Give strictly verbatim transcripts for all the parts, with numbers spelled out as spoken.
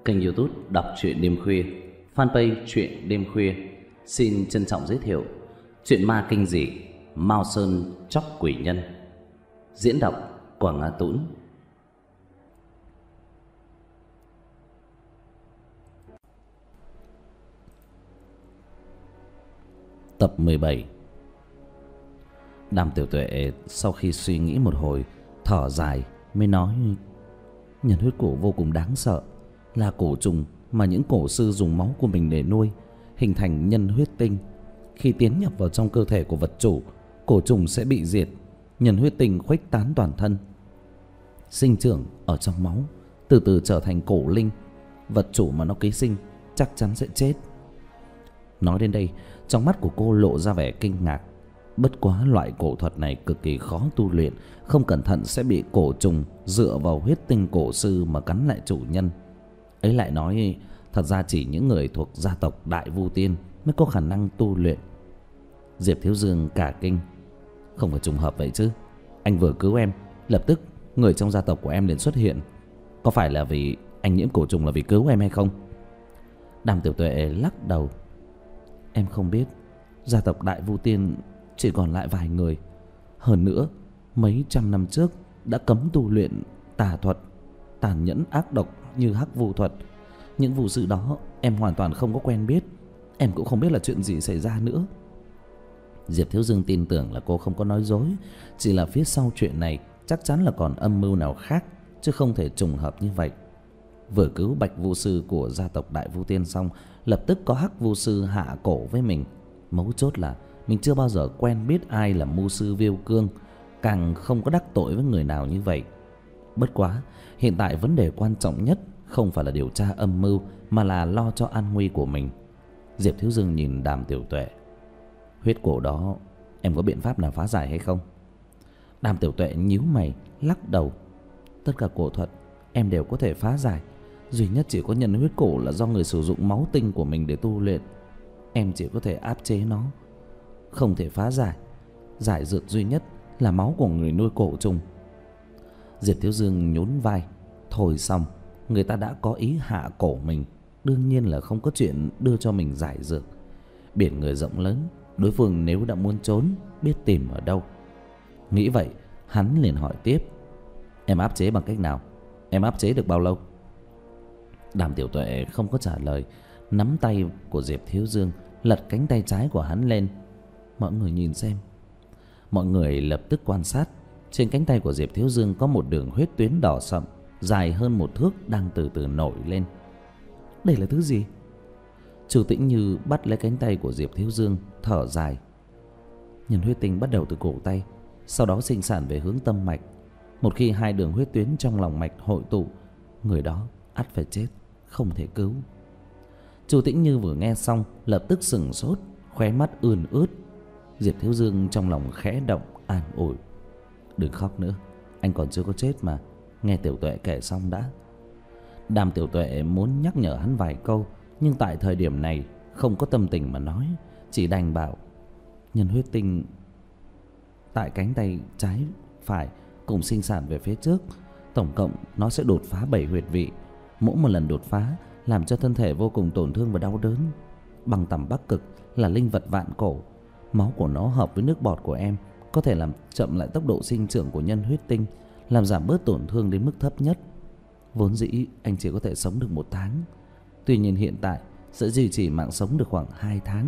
Kênh YouTube đọc truyện đêm khuya, fanpage truyện đêm khuya xin trân trọng giới thiệu truyện ma kinh dị Mao Sơn Chóc Quỷ Nhân. Diễn đọc Quảng Á Tũng. Tập mười bảy. Đàm Tiểu Tuệ sau khi suy nghĩ một hồi, thở dài mới nói: nhân huyết cổ vô cùng đáng sợ, là cổ trùng mà những cổ sư dùng máu của mình để nuôi, hình thành nhân huyết tinh. Khi tiến nhập vào trong cơ thể của vật chủ, cổ trùng sẽ bị diệt, nhân huyết tinh khuếch tán toàn thân, sinh trưởng ở trong máu, từ từ trở thành cổ linh. Vật chủ mà nó ký sinh chắc chắn sẽ chết. Nói đến đây, trong mắt của cô lộ ra vẻ kinh ngạc. Bất quá loại cổ thuật này cực kỳ khó tu luyện, không cẩn thận sẽ bị cổ trùng dựa vào huyết tinh cổ sư mà cắn lại chủ nhân. Ấy lại nói, thật ra chỉ những người thuộc gia tộc Đại Vu Tiên mới có khả năng tu luyện. Diệp Thiếu Dương cả kinh: không phải trùng hợp vậy chứ? Anh vừa cứu em, lập tức người trong gia tộc của em liền xuất hiện. Có phải là vì anh nhiễm cổ trùng là vì cứu em hay không? Đàm Tiểu Tuệ lắc đầu: em không biết. Gia tộc Đại Vu Tiên chỉ còn lại vài người. Hơn nữa, mấy trăm năm trước đã cấm tu luyện tà thuật tàn nhẫn ác độc như hắc vu thuật. Những vụ sự đó em hoàn toàn không có quen biết. Em cũng không biết là chuyện gì xảy ra nữa. Diệp Thiếu Dương tin tưởng là cô không có nói dối, chỉ là phía sau chuyện này chắc chắn là còn âm mưu nào khác, chứ không thể trùng hợp như vậy. Vừa cứu Bạch Vu Sư của gia tộc Đại Vu Tiên xong, lập tức có Hắc Vu Sư hạ cổ với mình. Mấu chốt là mình chưa bao giờ quen biết ai là mưu sư Viêu Cương, càng không có đắc tội với người nào như vậy. Bất quá, hiện tại vấn đề quan trọng nhất không phải là điều tra âm mưu, mà là lo cho an nguy của mình. Diệp Thiếu Dương nhìn Đàm Tiểu Tuệ: huyết cổ đó em có biện pháp nào phá giải hay không? Đàm Tiểu Tuệ nhíu mày lắc đầu: tất cả cổ thuật em đều có thể phá giải, duy nhất chỉ có nhân huyết cổ là do người sử dụng máu tinh của mình để tu luyện. Em chỉ có thể áp chế nó, không thể phá giải. Giải dược duy nhất là máu của người nuôi cổ trùng. Diệp Thiếu Dương nhún vai: thôi xong, người ta đã có ý hạ cổ mình, đương nhiên là không có chuyện đưa cho mình giải dược. Biển người rộng lớn, đối phương nếu đã muốn trốn, biết tìm ở đâu. Nghĩ vậy, hắn liền hỏi tiếp: em áp chế bằng cách nào? Em áp chế được bao lâu? Đàm Tiểu Tuệ không có trả lời, nắm tay của Diệp Thiếu Dương, lật cánh tay trái của hắn lên: mọi người nhìn xem. Mọi người lập tức quan sát. Trên cánh tay của Diệp Thiếu Dương có một đường huyết tuyến đỏ sậm, dài hơn một thước, đang từ từ nổi lên. Đây là thứ gì? Chu Tĩnh Như bắt lấy cánh tay của Diệp Thiếu Dương, thở dài: nhân huyết tinh bắt đầu từ cổ tay, sau đó sinh sản về hướng tâm mạch. Một khi hai đường huyết tuyến trong lòng mạch hội tụ, người đó ắt phải chết, không thể cứu. Chu Tĩnh Như vừa nghe xong lập tức sững sốt, khóe mắt ươn ướt. Diệp Thiếu Dương trong lòng khẽ động, an ủi: đừng khóc nữa, anh còn chưa có chết mà, nghe Tiểu Tuệ kể xong đã. Đàm Tiểu Tuệ muốn nhắc nhở hắn vài câu, nhưng tại thời điểm này không có tâm tình mà nói, chỉ đành bảo: nhân huyết tinh tại cánh tay trái phải cùng sinh sản về phía trước, tổng cộng nó sẽ đột phá bảy huyệt vị. Mỗi một lần đột phá làm cho thân thể vô cùng tổn thương và đau đớn. Băng tầm Bắc Cực là linh vật vạn cổ, máu của nó hợp với nước bọt của em, có thể làm chậm lại tốc độ sinh trưởng của nhân huyết tinh, làm giảm bớt tổn thương đến mức thấp nhất. Vốn dĩ anh chỉ có thể sống được một tháng, tuy nhiên hiện tại sẽ duy trì mạng sống được khoảng hai tháng.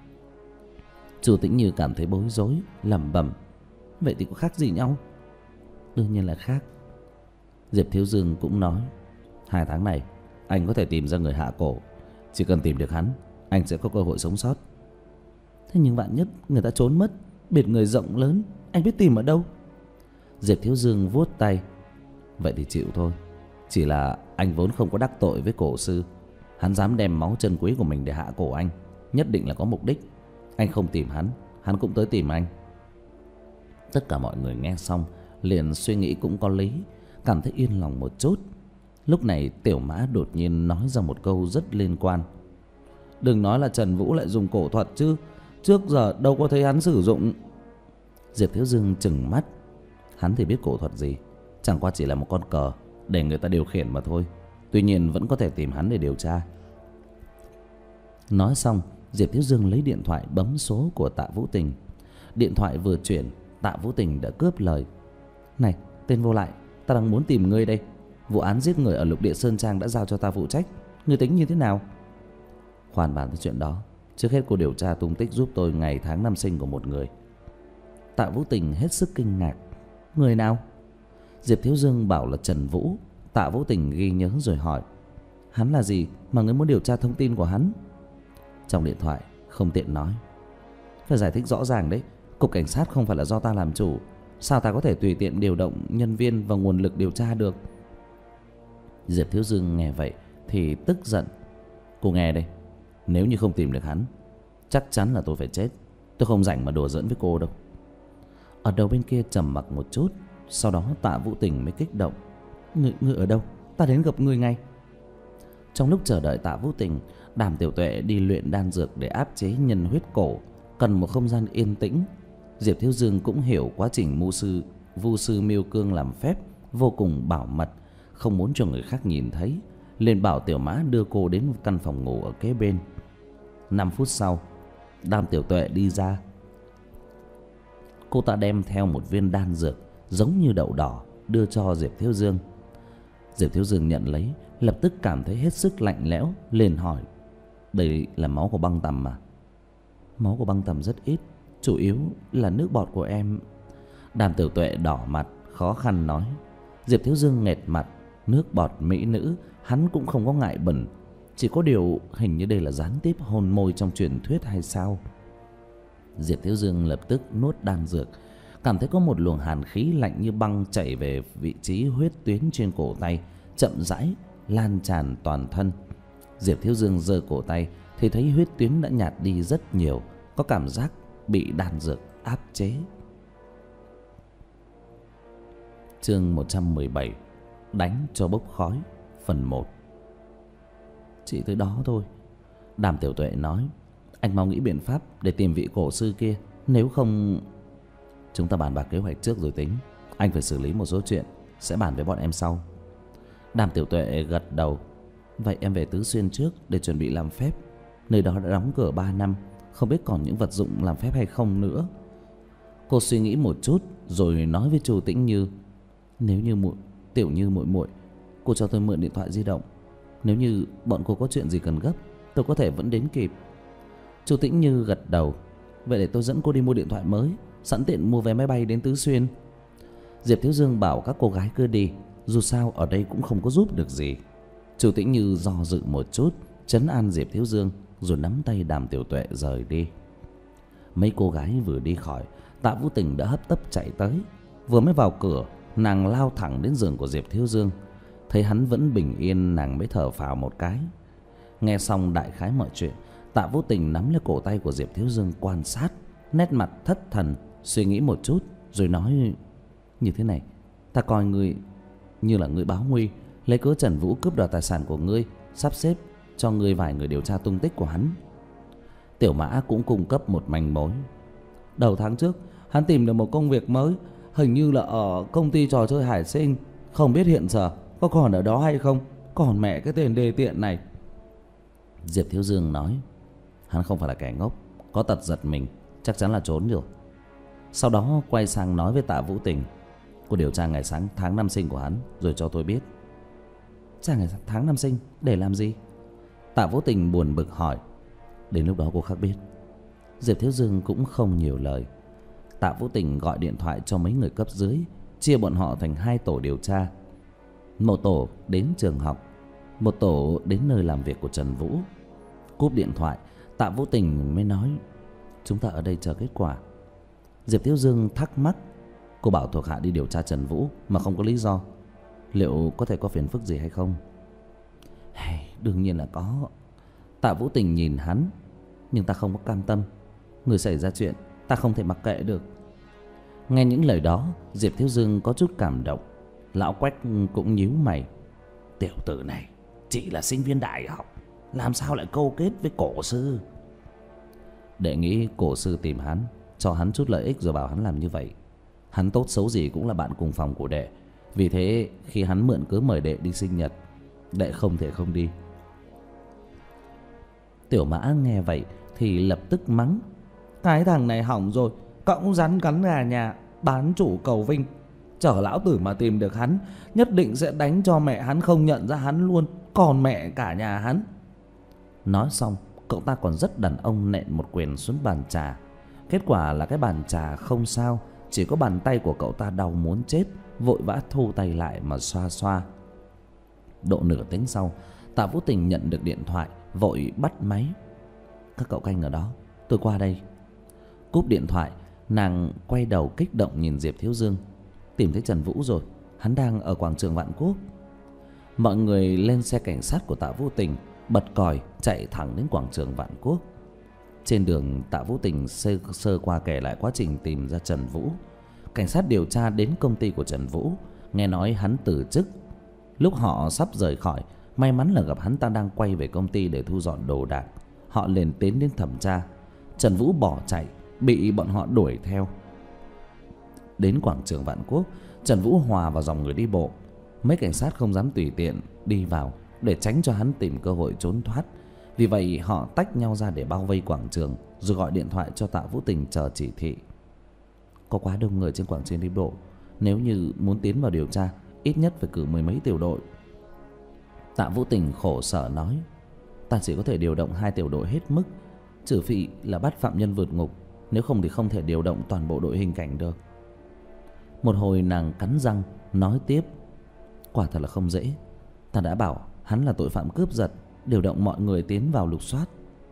Chu Tĩnh Như cảm thấy bối rối, lẩm bẩm: vậy thì có khác gì nhau? Đương nhiên là khác. Diệp Thiếu Dương cũng nói: hai tháng này anh có thể tìm ra người hạ cổ, chỉ cần tìm được hắn, anh sẽ có cơ hội sống sót. Thế nhưng vạn nhất người ta trốn mất, biển người rộng lớn, anh biết tìm ở đâu? Diệp Thiếu Dương vuốt tay: vậy thì chịu thôi. Chỉ là anh vốn không có đắc tội với cổ sư, hắn dám đem máu chân quý của mình để hạ cổ anh, nhất định là có mục đích. Anh không tìm hắn, hắn cũng tới tìm anh. Tất cả mọi người nghe xong liền suy nghĩ cũng có lý, cảm thấy yên lòng một chút. Lúc này Tiểu Mã đột nhiên nói ra một câu rất liên quan: đừng nói là Trần Vũ lại dùng cổ thuật chứ, trước giờ đâu có thấy hắn sử dụng. Diệp Thiếu Dương trừng mắt: hắn thì biết cổ thuật gì, chẳng qua chỉ là một con cờ để người ta điều khiển mà thôi. Tuy nhiên vẫn có thể tìm hắn để điều tra. Nói xong, Diệp Thiếu Dương lấy điện thoại bấm số của Tạ Vũ Tình. Điện thoại vừa chuyển, Tạ Vũ Tình đã cướp lời. Này, tên vô lại, ta đang muốn tìm ngươi đây. Vụ án giết người ở Lục Địa Sơn Trang đã giao cho ta phụ trách. Ngươi tính như thế nào? Khoan bàn tới chuyện đó. Trước hết cô điều tra tung tích giúp tôi ngày tháng năm sinh của một người. Tạ Vũ Tình hết sức kinh ngạc. Người nào? Diệp Thiếu Dương bảo là Trần Vũ. Tạ Vũ Tình ghi nhớ rồi hỏi. Hắn là gì mà ngươi muốn điều tra thông tin của hắn? Trong điện thoại không tiện nói. Phải giải thích rõ ràng đấy. Cục cảnh sát không phải là do ta làm chủ. Sao ta có thể tùy tiện điều động nhân viên và nguồn lực điều tra được? Diệp Thiếu Dương nghe vậy thì tức giận. Cô nghe đây, nếu như không tìm được hắn, chắc chắn là tôi phải chết. Tôi không rảnh mà đùa giỡn với cô đâu. Ở đầu bên kia trầm mặc một chút, sau đó Tạ Vũ Tình mới kích động. Ngươi, ngươi ở đâu? Ta đến gặp ngươi ngay. Trong lúc chờ đợi Tạ Vũ Tình, Đàm Tiểu Tuệ đi luyện đan dược để áp chế nhân huyết cổ, cần một không gian yên tĩnh. Diệp Thiếu Dương cũng hiểu quá trình mưu sư vu sư Miêu Cương làm phép vô cùng bảo mật, không muốn cho người khác nhìn thấy, liền bảo Tiểu Mã đưa cô đến căn phòng ngủ ở kế bên. Năm phút sau, Đàm Tiểu Tuệ đi ra. Cô ta đem theo một viên đan dược giống như đậu đỏ đưa cho Diệp Thiếu Dương. Diệp Thiếu Dương nhận lấy, lập tức cảm thấy hết sức lạnh lẽo, liền hỏi. Đây là máu của băng tầm mà? Máu của băng tầm rất ít, chủ yếu là nước bọt của em. Đàm Tiểu Tuệ đỏ mặt, khó khăn nói. Diệp Thiếu Dương nghệt mặt. Nước bọt mỹ nữ hắn cũng không có ngại bẩn. Chỉ có điều hình như đây là gián tiếp hôn môi trong truyền thuyết hay sao? Diệp Thiếu Dương lập tức nuốt đan dược, cảm thấy có một luồng hàn khí lạnh như băng chảy về vị trí huyết tuyến trên cổ tay, chậm rãi lan tràn toàn thân. Diệp Thiếu Dương giơ cổ tay thì thấy huyết tuyến đã nhạt đi rất nhiều, có cảm giác bị đan dược áp chế. Chương một trăm mười bảy, đánh cho bốc khói, phần một. Chỉ tới đó thôi, Đàm Tiểu Tuệ nói. Anh mau nghĩ biện pháp để tìm vị cổ sư kia, nếu không... Chúng ta bàn bạc kế hoạch trước rồi tính. Anh phải xử lý một số chuyện, sẽ bàn với bọn em sau. Đàm Tiểu Tuệ gật đầu. Vậy em về Tứ Xuyên trước để chuẩn bị làm phép. Nơi đó đã đóng cửa ba năm, không biết còn những vật dụng làm phép hay không nữa. Cô suy nghĩ một chút rồi nói với Chu Tĩnh Như. Nếu như muội, Tiểu Như muội muội, cô cho tôi mượn điện thoại di động. Nếu như bọn cô có chuyện gì cần gấp, tôi có thể vẫn đến kịp. Chu Tĩnh Như gật đầu. Vậy để tôi dẫn cô đi mua điện thoại mới, sẵn tiện mua vé máy bay đến Tứ Xuyên. Diệp Thiếu Dương bảo các cô gái cứ đi, dù sao ở đây cũng không có giúp được gì. Chu Tĩnh Như do dự một chút, trấn an Diệp Thiếu Dương rồi nắm tay Đàm Tiểu Tuệ rời đi. Mấy cô gái vừa đi khỏi, Tạ Vũ Tình đã hấp tấp chạy tới. Vừa mới vào cửa, nàng lao thẳng đến giường của Diệp Thiếu Dương. Thấy hắn vẫn bình yên, nàng mới thở phào một cái. Nghe xong đại khái mọi chuyện, Tạ Vũ Tình nắm lấy cổ tay của Diệp Thiếu Dương quan sát, nét mặt thất thần, suy nghĩ một chút rồi nói. Như thế này, ta coi ngươi như là người báo nguy, lấy cớ Trần Vũ cướp đoạt tài sản của ngươi, sắp xếp cho ngươi vài người điều tra tung tích của hắn. Tiểu Mã cũng cung cấp một manh mối. Đầu tháng trước, hắn tìm được một công việc mới, hình như là ở công ty trò chơi Hải Sinh. Không biết hiện giờ có còn ở đó hay không. Còn mẹ cái tên đê tiện này. Diệp Thiếu Dương nói. Hắn không phải là kẻ ngốc, có tật giật mình, chắc chắn là trốn rồi. Sau đó quay sang nói với Tạ Vũ Tình. Cô điều tra ngày sáng tháng năm sinh của hắn rồi cho tôi biết. Tra ngày tháng năm sinh để làm gì? Tạ Vũ Tình buồn bực hỏi. Đến lúc đó cô khác biết. Diệp Thiếu Dương cũng không nhiều lời. Tạ Vũ Tình gọi điện thoại cho mấy người cấp dưới, chia bọn họ thành hai tổ điều tra. Một tổ đến trường học, một tổ đến nơi làm việc của Trần Vũ. Cúp điện thoại, Tạ Vũ Tình mới nói. Chúng ta ở đây chờ kết quả. Diệp Thiếu Dương thắc mắc. Cô bảo thuộc hạ đi điều tra Trần Vũ mà không có lý do, liệu có thể có phiền phức gì hay không? Hey, đương nhiên là có. Tạ Vũ Tình nhìn hắn. Nhưng ta không có cam tâm. Người xảy ra chuyện ta không thể mặc kệ được. Nghe những lời đó, Diệp Thiếu Dương có chút cảm động. Lão Quách cũng nhíu mày. Tiểu tử này chỉ là sinh viên đại học, làm sao lại câu kết với cổ sư? Đệ nghĩ cổ sư tìm hắn, cho hắn chút lợi ích rồi bảo hắn làm như vậy. Hắn tốt xấu gì cũng là bạn cùng phòng của đệ. Vì thế khi hắn mượn cớ mời đệ đi sinh nhật, đệ không thể không đi. Tiểu Mã nghe vậy thì lập tức mắng: cái thằng này hỏng rồi, cõng rắn cắn gà nhà, bán chủ cầu vinh. Chở lão tử mà tìm được hắn, nhất định sẽ đánh cho mẹ hắn không nhận ra hắn luôn, còn mẹ cả nhà hắn. Nói xong, cậu ta còn rất đàn ông nện một quyền xuống bàn trà. Kết quả là cái bàn trà không sao, chỉ có bàn tay của cậu ta đau muốn chết, vội vã thu tay lại mà xoa xoa. Độ nửa tiếng sau, Tạ Vũ Tình nhận được điện thoại, vội bắt máy. Các cậu canh ở đó, tôi qua đây. Cúp điện thoại, nàng quay đầu kích động nhìn Diệp Thiếu Dương. Tìm thấy Trần Vũ rồi, hắn đang ở quảng trường Vạn Quốc. Mọi người lên xe cảnh sát của Tạ Vũ Tình, bật còi chạy thẳng đến quảng trường Vạn Quốc. Trên đường, Tạ Vũ Tình sơ, sơ qua kể lại quá trình tìm ra Trần Vũ. Cảnh sát điều tra đến công ty của Trần Vũ, nghe nói hắn từ chức. Lúc họ sắp rời khỏi, may mắn là gặp hắn ta đang quay về công ty để thu dọn đồ đạc. Họ liền tiến đến thẩm tra. Trần Vũ bỏ chạy, bị bọn họ đuổi theo. Đến quảng trường Vạn Quốc, Trần Vũ hòa vào dòng người đi bộ. Mấy cảnh sát không dám tùy tiện đi vào để tránh cho hắn tìm cơ hội trốn thoát. Vì vậy họ tách nhau ra để bao vây quảng trường, rồi gọi điện thoại cho Tạ Vũ Tình chờ chỉ thị. Có quá đông người trên quảng trường đi bộ, nếu như muốn tiến vào điều tra, ít nhất phải cử mười mấy tiểu đội. Tạ Vũ Tình khổ sở nói: ta chỉ có thể điều động hai tiểu đội hết mức, trừ phi là bắt phạm nhân vượt ngục, nếu không thì không thể điều động toàn bộ đội hình cảnh được. Một hồi nàng cắn răng nói tiếp: quả thật là không dễ. Ta đã bảo hắn là tội phạm cướp giật, điều động mọi người tiến vào lục soát.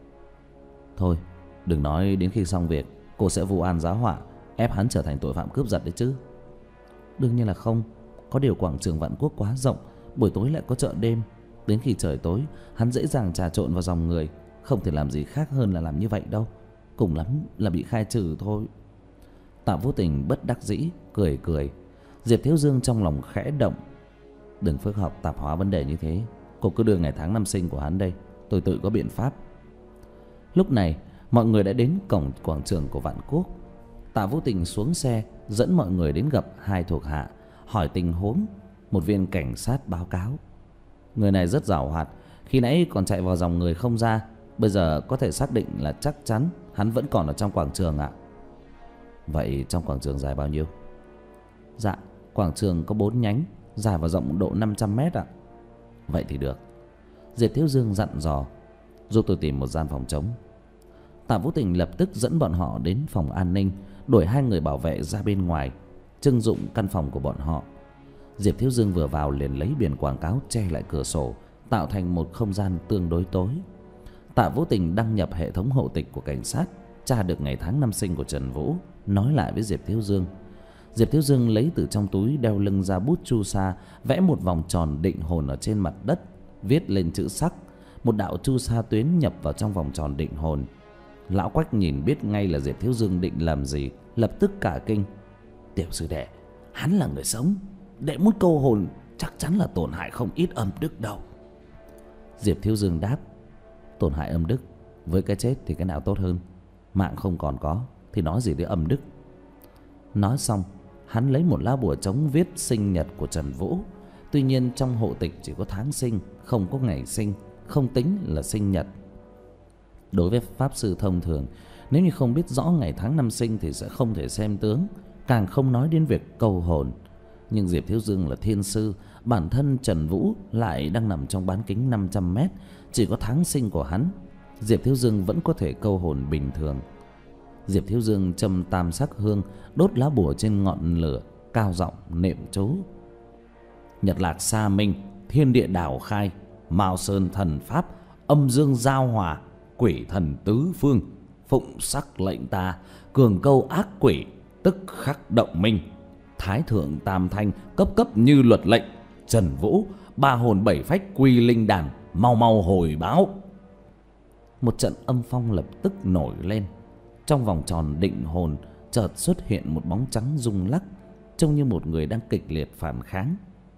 Thôi, đừng nói đến khi xong việc cô sẽ vu oan giá họa, ép hắn trở thành tội phạm cướp giật đấy chứ. Đương nhiên là không. Có điều quảng trường Vạn Quốc quá rộng, buổi tối lại có chợ đêm. Đến khi trời tối, hắn dễ dàng trà trộn vào dòng người, không thể làm gì khác hơn là làm như vậy đâu. Cùng lắm là bị khai trừ thôi. Tạ Vũ Tình bất đắc dĩ cười cười. Diệp Thiếu Dương trong lòng khẽ động. Đừng phức hợp tạp hóa vấn đề như thế. Cô cứ đưa ngày tháng năm sinh của hắn đây, tôi tự có biện pháp. Lúc này mọi người đã đến cổng quảng trường của Vạn Quốc. Tạ Vũ Tình xuống xe, dẫn mọi người đến gặp hai thuộc hạ, hỏi tình huống. Một viên cảnh sát báo cáo: người này rất giàu hoạt, khi nãy còn chạy vào dòng người không ra. Bây giờ có thể xác định là chắc chắn hắn vẫn còn ở trong quảng trường ạ. Vậy trong quảng trường dài bao nhiêu? Dạ, quảng trường có bốn nhánh, dài và rộng độ năm trăm mét ạ. Vậy thì được. Diệp Thiếu Dương dặn dò: giúp tôi tìm một gian phòng trống. Tạ Vũ Tình lập tức dẫn bọn họ đến phòng an ninh, đuổi hai người bảo vệ ra bên ngoài, trưng dụng căn phòng của bọn họ. Diệp Thiếu Dương vừa vào liền lấy biển quảng cáo che lại cửa sổ, tạo thành một không gian tương đối tối. Tạ Vũ Tình đăng nhập hệ thống hộ tịch của cảnh sát, tra được ngày tháng năm sinh của Trần Vũ, nói lại với Diệp Thiếu Dương. Diệp Thiếu Dương lấy từ trong túi đeo lưng ra bút chu sa, vẽ một vòng tròn định hồn ở trên mặt đất, viết lên chữ sắc. Một đạo chu sa tuyến nhập vào trong vòng tròn định hồn. Lão Quách nhìn biết ngay là Diệp Thiếu Dương định làm gì, lập tức cả kinh: tiểu sư đệ, hắn là người sống, đệ muốn câu hồn chắc chắn là tổn hại không ít âm đức đâu. Diệp Thiếu Dương đáp: tổn hại âm đức, với cái chết thì cái nào tốt hơn? Mạng không còn có thì nói gì đến âm đức. Nói xong, hắn lấy một lá bùa trống viết sinh nhật của Trần Vũ. Tuy nhiên trong hộ tịch chỉ có tháng sinh, không có ngày sinh, không tính là sinh nhật. Đối với pháp sư thông thường, nếu như không biết rõ ngày tháng năm sinh thì sẽ không thể xem tướng, càng không nói đến việc câu hồn. Nhưng Diệp Thiếu Dương là thiên sư, bản thân Trần Vũ lại đang nằm trong bán kính năm trăm mét, chỉ có tháng sinh của hắn, Diệp Thiếu Dương vẫn có thể câu hồn bình thường. Diệp Thiếu Dương châm tam sắc hương, đốt lá bùa trên ngọn lửa, cao giọng niệm chú: nhật lạc sa minh, thiên địa đảo khai, mao sơn thần pháp, âm dương giao hòa, quỷ thần tứ phương, phụng sắc lệnh ta, cường câu ác quỷ, tức khắc động minh. Thái thượng tam thanh, cấp cấp như luật lệnh. Trần Vũ, ba hồn bảy phách quy linh đàn, mau mau hồi báo. Một trận âm phong lập tức nổi lên. Trong vòng tròn định hồn chợt xuất hiện một bóng trắng rung lắc, trông như một người đang kịch liệt phản kháng.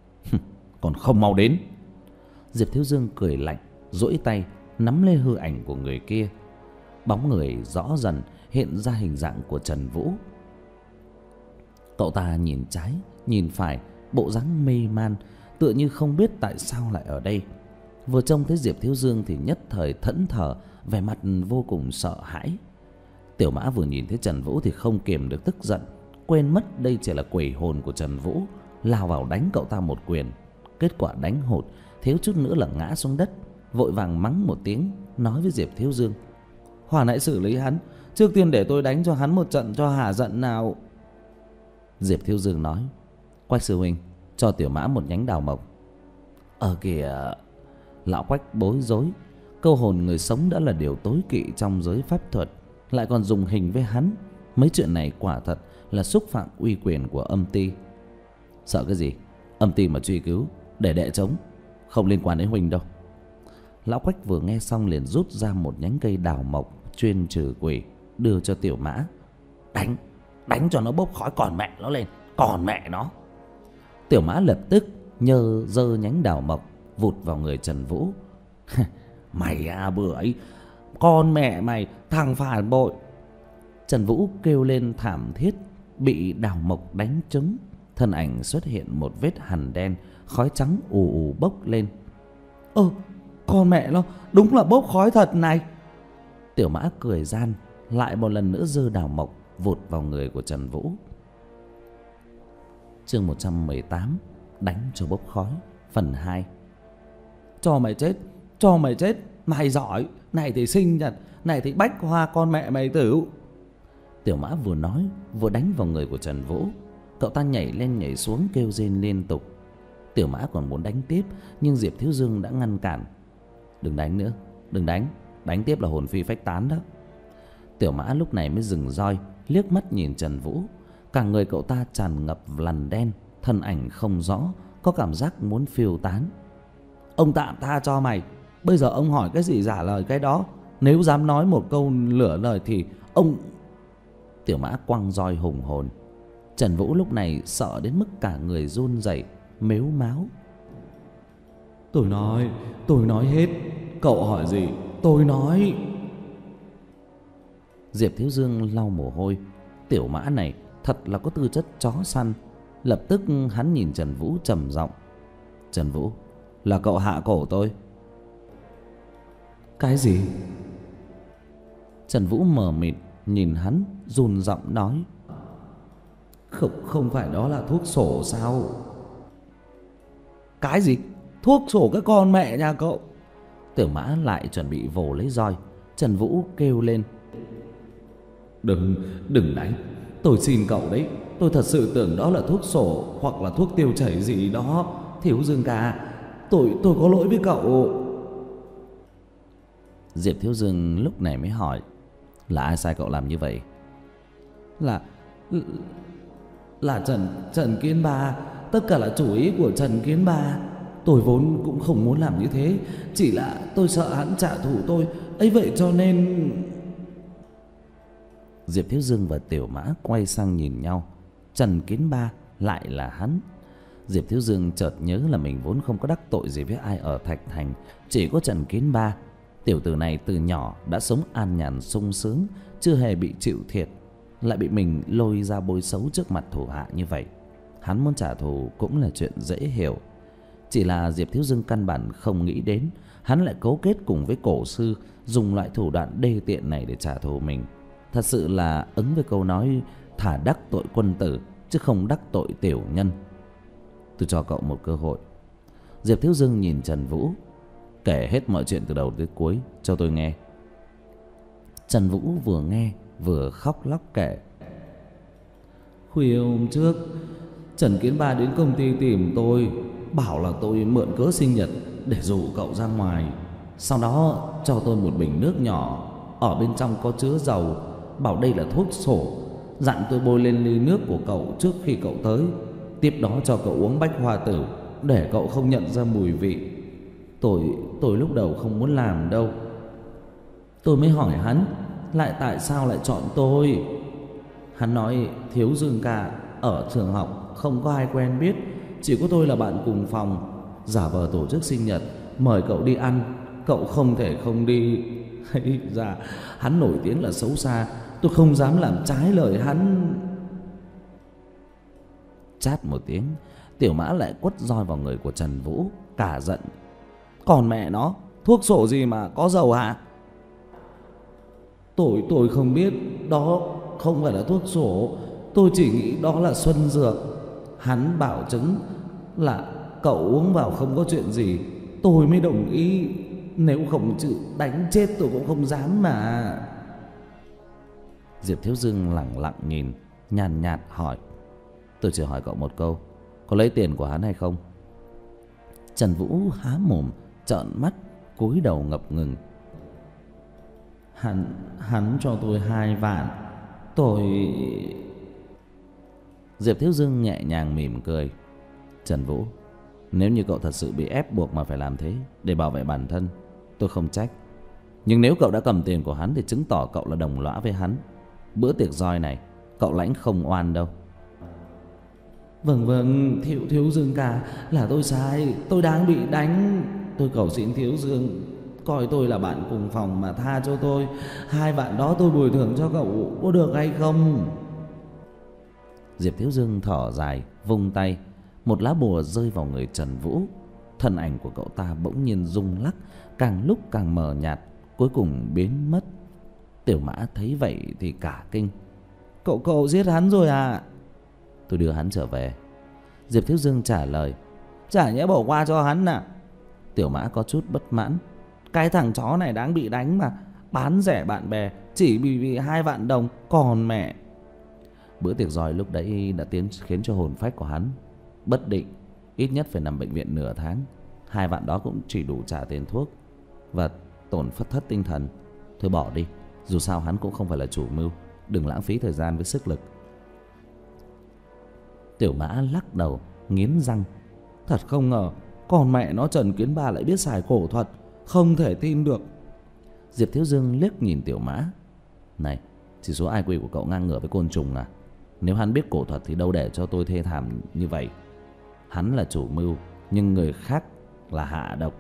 Còn không mau đến. Diệp Thiếu Dương cười lạnh, duỗi tay nắm lấy hư ảnh của người kia. Bóng người rõ dần hiện ra hình dạng của Trần Vũ. Cậu ta nhìn trái nhìn phải, bộ dáng mê man, tựa như không biết tại sao lại ở đây. Vừa trông thấy Diệp Thiếu Dương thì nhất thời thẫn thờ, vẻ mặt vô cùng sợ hãi. Tiểu Mã vừa nhìn thấy Trần Vũ thì không kiềm được tức giận, quên mất đây chỉ là quỷ hồn của Trần Vũ, lao vào đánh cậu ta một quyền. Kết quả đánh hụt, thiếu chút nữa là ngã xuống đất, vội vàng mắng một tiếng, nói với Diệp Thiếu Dương: "Hòa nãy xử lý hắn, trước tiên để tôi đánh cho hắn một trận cho hả giận nào." Diệp Thiếu Dương nói: "Quách sư huynh, cho Tiểu Mã một nhánh đào mộc." "Ờ kìa." Lão Quách bối rối, câu hồn người sống đã là điều tối kỵ trong giới pháp thuật, lại còn dùng hình với hắn, mấy chuyện này quả thật là xúc phạm uy quyền của âm ty. "Sợ cái gì? Âm ty mà truy cứu để đệ chống, không liên quan đến huynh đâu." Lão Quách vừa nghe xong liền rút ra một nhánh cây đào mộc chuyên trừ quỷ, đưa cho Tiểu Mã. "Đánh, đánh cho nó bốc khói còn mẹ nó lên, còn mẹ nó." Tiểu Mã lập tức nhơ giơ nhánh đào mộc vụt vào người Trần Vũ. "Mày à bữa ấy, con mẹ mày, thằng phản bội." Trần Vũ kêu lên thảm thiết, bị đào mộc đánh trúng, thân ảnh xuất hiện một vết hằn đen, khói trắng ù ù bốc lên. "Ơ, con mẹ nó, đúng là bốc khói thật này." Tiểu Mã cười gian, lại một lần nữa giơ đào mộc vụt vào người của Trần Vũ. Chương một trăm mười tám, đánh cho bốc khói, phần hai. "Cho mày chết, cho mày chết, mày giỏi, này thì sinh nhật, này thì bách hoa con mẹ mày tử." Tiểu Mã vừa nói vừa đánh vào người của Trần Vũ. Cậu ta nhảy lên nhảy xuống kêu rên liên tục. Tiểu Mã còn muốn đánh tiếp, nhưng Diệp Thiếu Dương đã ngăn cản. "Đừng đánh nữa, đừng đánh, đánh tiếp là hồn phi phách tán đó." Tiểu Mã lúc này mới dừng roi, liếc mắt nhìn Trần Vũ. Cả người cậu ta tràn ngập lằn đen, thân ảnh không rõ, có cảm giác muốn phiêu tán. "Ông tạm tha cho mày, bây giờ ông hỏi cái gì giả lời cái đó, nếu dám nói một câu lửa lời thì ông..." Tiểu Mã quăng roi hùng hồn. Trần Vũ lúc này sợ đến mức cả người run rẩy, mếu máo. "Tôi nói, tôi nói hết, cậu hỏi gì tôi nói." Diệp Thiếu Dương lau mồ hôi. Tiểu Mã này thật là có tư chất chó săn. Lập tức hắn nhìn Trần Vũ trầm giọng: "Trần Vũ, là cậu hạ cổ tôi." "Cái gì?" Trần Vũ mờ mịt nhìn hắn, run giọng nói: Không, không phải đó là thuốc sổ sao?" "Cái gì? Thuốc sổ cái con mẹ nhà cậu!" Tiểu Mã lại chuẩn bị vồ lấy roi. Trần Vũ kêu lên: "Đừng, đừng đánh, tôi xin cậu đấy, tôi thật sự tưởng đó là thuốc sổ hoặc là thuốc tiêu chảy gì đó. Thiếu Dương ca, tôi tôi có lỗi với cậu." Diệp Thiếu Dương lúc này mới hỏi: "Là ai sai cậu làm như vậy?" Là là Trần Trần Kiến Ba, tất cả là chủ ý của Trần Kiến Ba. Tôi vốn cũng không muốn làm như thế, chỉ là tôi sợ hắn trả thù tôi, ấy vậy cho nên..." Diệp Thiếu Dương và Tiểu Mã quay sang nhìn nhau. Trần Kiến Ba lại là hắn. Diệp Thiếu Dương chợt nhớ là mình vốn không có đắc tội gì với ai ở Thạch Thành, chỉ có Trần Kiến Ba. Tiểu tử này từ nhỏ đã sống an nhàn sung sướng, chưa hề bị chịu thiệt, lại bị mình lôi ra bôi xấu trước mặt thủ hạ như vậy. Hắn muốn trả thù cũng là chuyện dễ hiểu. Chỉ là Diệp Thiếu Dương căn bản không nghĩ đến hắn lại cấu kết cùng với cổ sư, dùng loại thủ đoạn đê tiện này để trả thù mình. Thật sự là ứng với câu nói thả đắc tội quân tử chứ không đắc tội tiểu nhân. "Tôi cho cậu một cơ hội." Diệp Thiếu Dương nhìn Trần Vũ: "Kể hết mọi chuyện từ đầu tới cuối cho tôi nghe." Trần Vũ vừa nghe vừa khóc lóc kể: "Khuya hôm trước, Trần Kiến Ba đến công ty tìm tôi, bảo là tôi mượn cớ sinh nhật để rủ cậu ra ngoài. Sau đó cho tôi một bình nước nhỏ, ở bên trong có chứa dầu, bảo đây là thuốc sổ, dặn tôi bôi lên ly nước của cậu trước khi cậu tới. Tiếp đó cho cậu uống bách hoa tử để cậu không nhận ra mùi vị. Tôi tôi lúc đầu không muốn làm đâu. Tôi mới hỏi hắn lại tại sao lại chọn tôi. Hắn nói Thiếu Dương ca, ở trường học không có ai quen biết, chỉ có tôi là bạn cùng phòng, giả vờ tổ chức sinh nhật mời cậu đi ăn, cậu không thể không đi. Hay ra hắn nổi tiếng là xấu xa, tôi không dám làm trái lời hắn." Chát một tiếng, Tiểu Mã lại quất roi vào người của Trần Vũ, cả giận: Còn mẹ nó, thuốc sổ gì mà có dầu hả? Tôi tôi không biết, đó không phải là thuốc sổ. Tôi chỉ nghĩ đó là xuân dược. Hắn bảo chứng là cậu uống vào không có chuyện gì, tôi mới đồng ý. Nếu không chịu đánh chết tôi cũng không dám mà. Diệp Thiếu Dương lẳng lặng nhìn, nhàn nhạt hỏi: Tôi chỉ hỏi cậu một câu, có lấy tiền của hắn hay không? Trần Vũ há mồm trợn mắt, cúi đầu ngập ngừng: Hắn hắn cho tôi hai vạn. Tôi... Diệp Thiếu Dương nhẹ nhàng mỉm cười: Trần Vũ, nếu như cậu thật sự bị ép buộc mà phải làm thế để bảo vệ bản thân, tôi không trách. Nhưng nếu cậu đã cầm tiền của hắn thì chứng tỏ cậu là đồng lõa với hắn. Bữa tiệc roi này cậu lãnh không oan đâu. Vâng vâng, Thiếu Thiếu Dương ca, là tôi sai, tôi đang bị đánh. Tôi cầu xin Thiếu Dương coi tôi là bạn cùng phòng mà tha cho tôi. Hai vạn đó tôi bồi thường cho cậu, có được hay không? Diệp Thiếu Dương thở dài, vung tay, một lá bùa rơi vào người Trần Vũ. Thân ảnh của cậu ta bỗng nhiên rung lắc, càng lúc càng mờ nhạt, cuối cùng biến mất. Tiểu Mã thấy vậy thì cả kinh: Cậu cậu giết hắn rồi à? Tôi đưa hắn trở về. Diệp Thiếu Dương trả lời: Chả nhẽ bỏ qua cho hắn à? Tiểu Mã có chút bất mãn: Cái thằng chó này đáng bị đánh mà, bán rẻ bạn bè chỉ vì vì hai vạn đồng, còn mẹ. Bữa tiệc roi lúc đấy đã tiến khiến cho hồn phách của hắn bất định, ít nhất phải nằm bệnh viện nửa tháng. Hai vạn đó cũng chỉ đủ trả tiền thuốc và tổn thất thất tinh thần. Thôi bỏ đi, dù sao hắn cũng không phải là chủ mưu, đừng lãng phí thời gian với sức lực. Tiểu Mã lắc đầu, nghiến răng: Thật không ngờ, còn mẹ nó Trần Kiến Ba lại biết xài cổ thuật, không thể tin được. Diệp Thiếu Dương liếc nhìn Tiểu Mã: Này, chỉ số i kiu của cậu ngang ngửa với côn trùng à? Nếu hắn biết cổ thuật thì đâu để cho tôi thê thảm như vậy. Hắn là chủ mưu, nhưng người khác là hạ độc.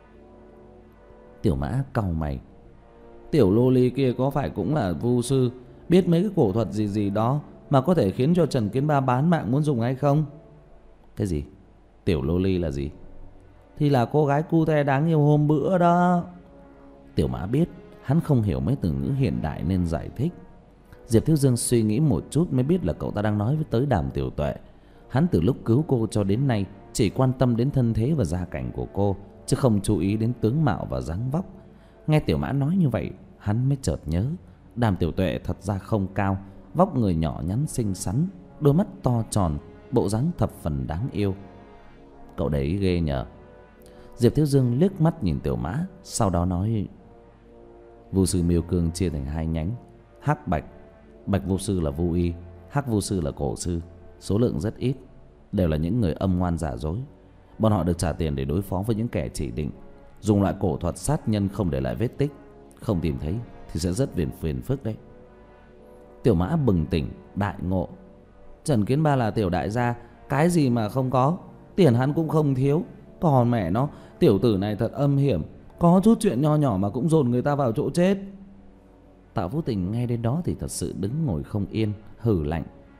Tiểu Mã cau mày: Tiểu lô ly kia có phải cũng là vu sư, biết mấy cái cổ thuật gì gì đó mà có thể khiến cho Trần Kiến Ba bán mạng muốn dùng hay không? Cái gì? Tiểu lô ly là gì? Thì là cô gái cu te đáng yêu hôm bữa đó. Tiểu Mã biết hắn không hiểu mấy từ ngữ hiện đại nên giải thích. Diệp Thiếu Dương suy nghĩ một chút mới biết là cậu ta đang nói với tới Đàm Tiểu Tuệ. Hắn từ lúc cứu cô cho đến nay chỉ quan tâm đến thân thế và gia cảnh của cô, chứ không chú ý đến tướng mạo và dáng vóc. Nghe Tiểu Mã nói như vậy, hắn mới chợt nhớ Đàm Tiểu Tuệ thật ra không cao, vóc người nhỏ nhắn xinh xắn, đôi mắt to tròn, bộ dáng thập phần đáng yêu. Cậu đấy ghê nhờ. Diệp Thiếu Dương liếc mắt nhìn Tiểu Mã, sau đó nói: Vu sư Miêu Cương chia thành hai nhánh, hắc bạch. Bạch vu sư là vu y, hắc vu sư là cổ sư. Số lượng rất ít, đều là những người âm ngoan giả dối. Bọn họ được trả tiền để đối phó với những kẻ chỉ định, dùng loại cổ thuật sát nhân không để lại vết tích. Không tìm thấy thì sẽ rất phiền phiền phức đấy. Tiểu Mã bừng tỉnh đại ngộ: Trần Kiến Ba là tiểu đại gia, cái gì mà không có, tiền hắn cũng không thiếu. Còn mẹ nó, tiểu tử này thật âm hiểm, có chút chuyện nho nhỏ mà cũng dồn người ta vào chỗ chết. Tạ Vũ Tình nghe đến đó thì thật sự đứng ngồi không yên, hừ lạnh: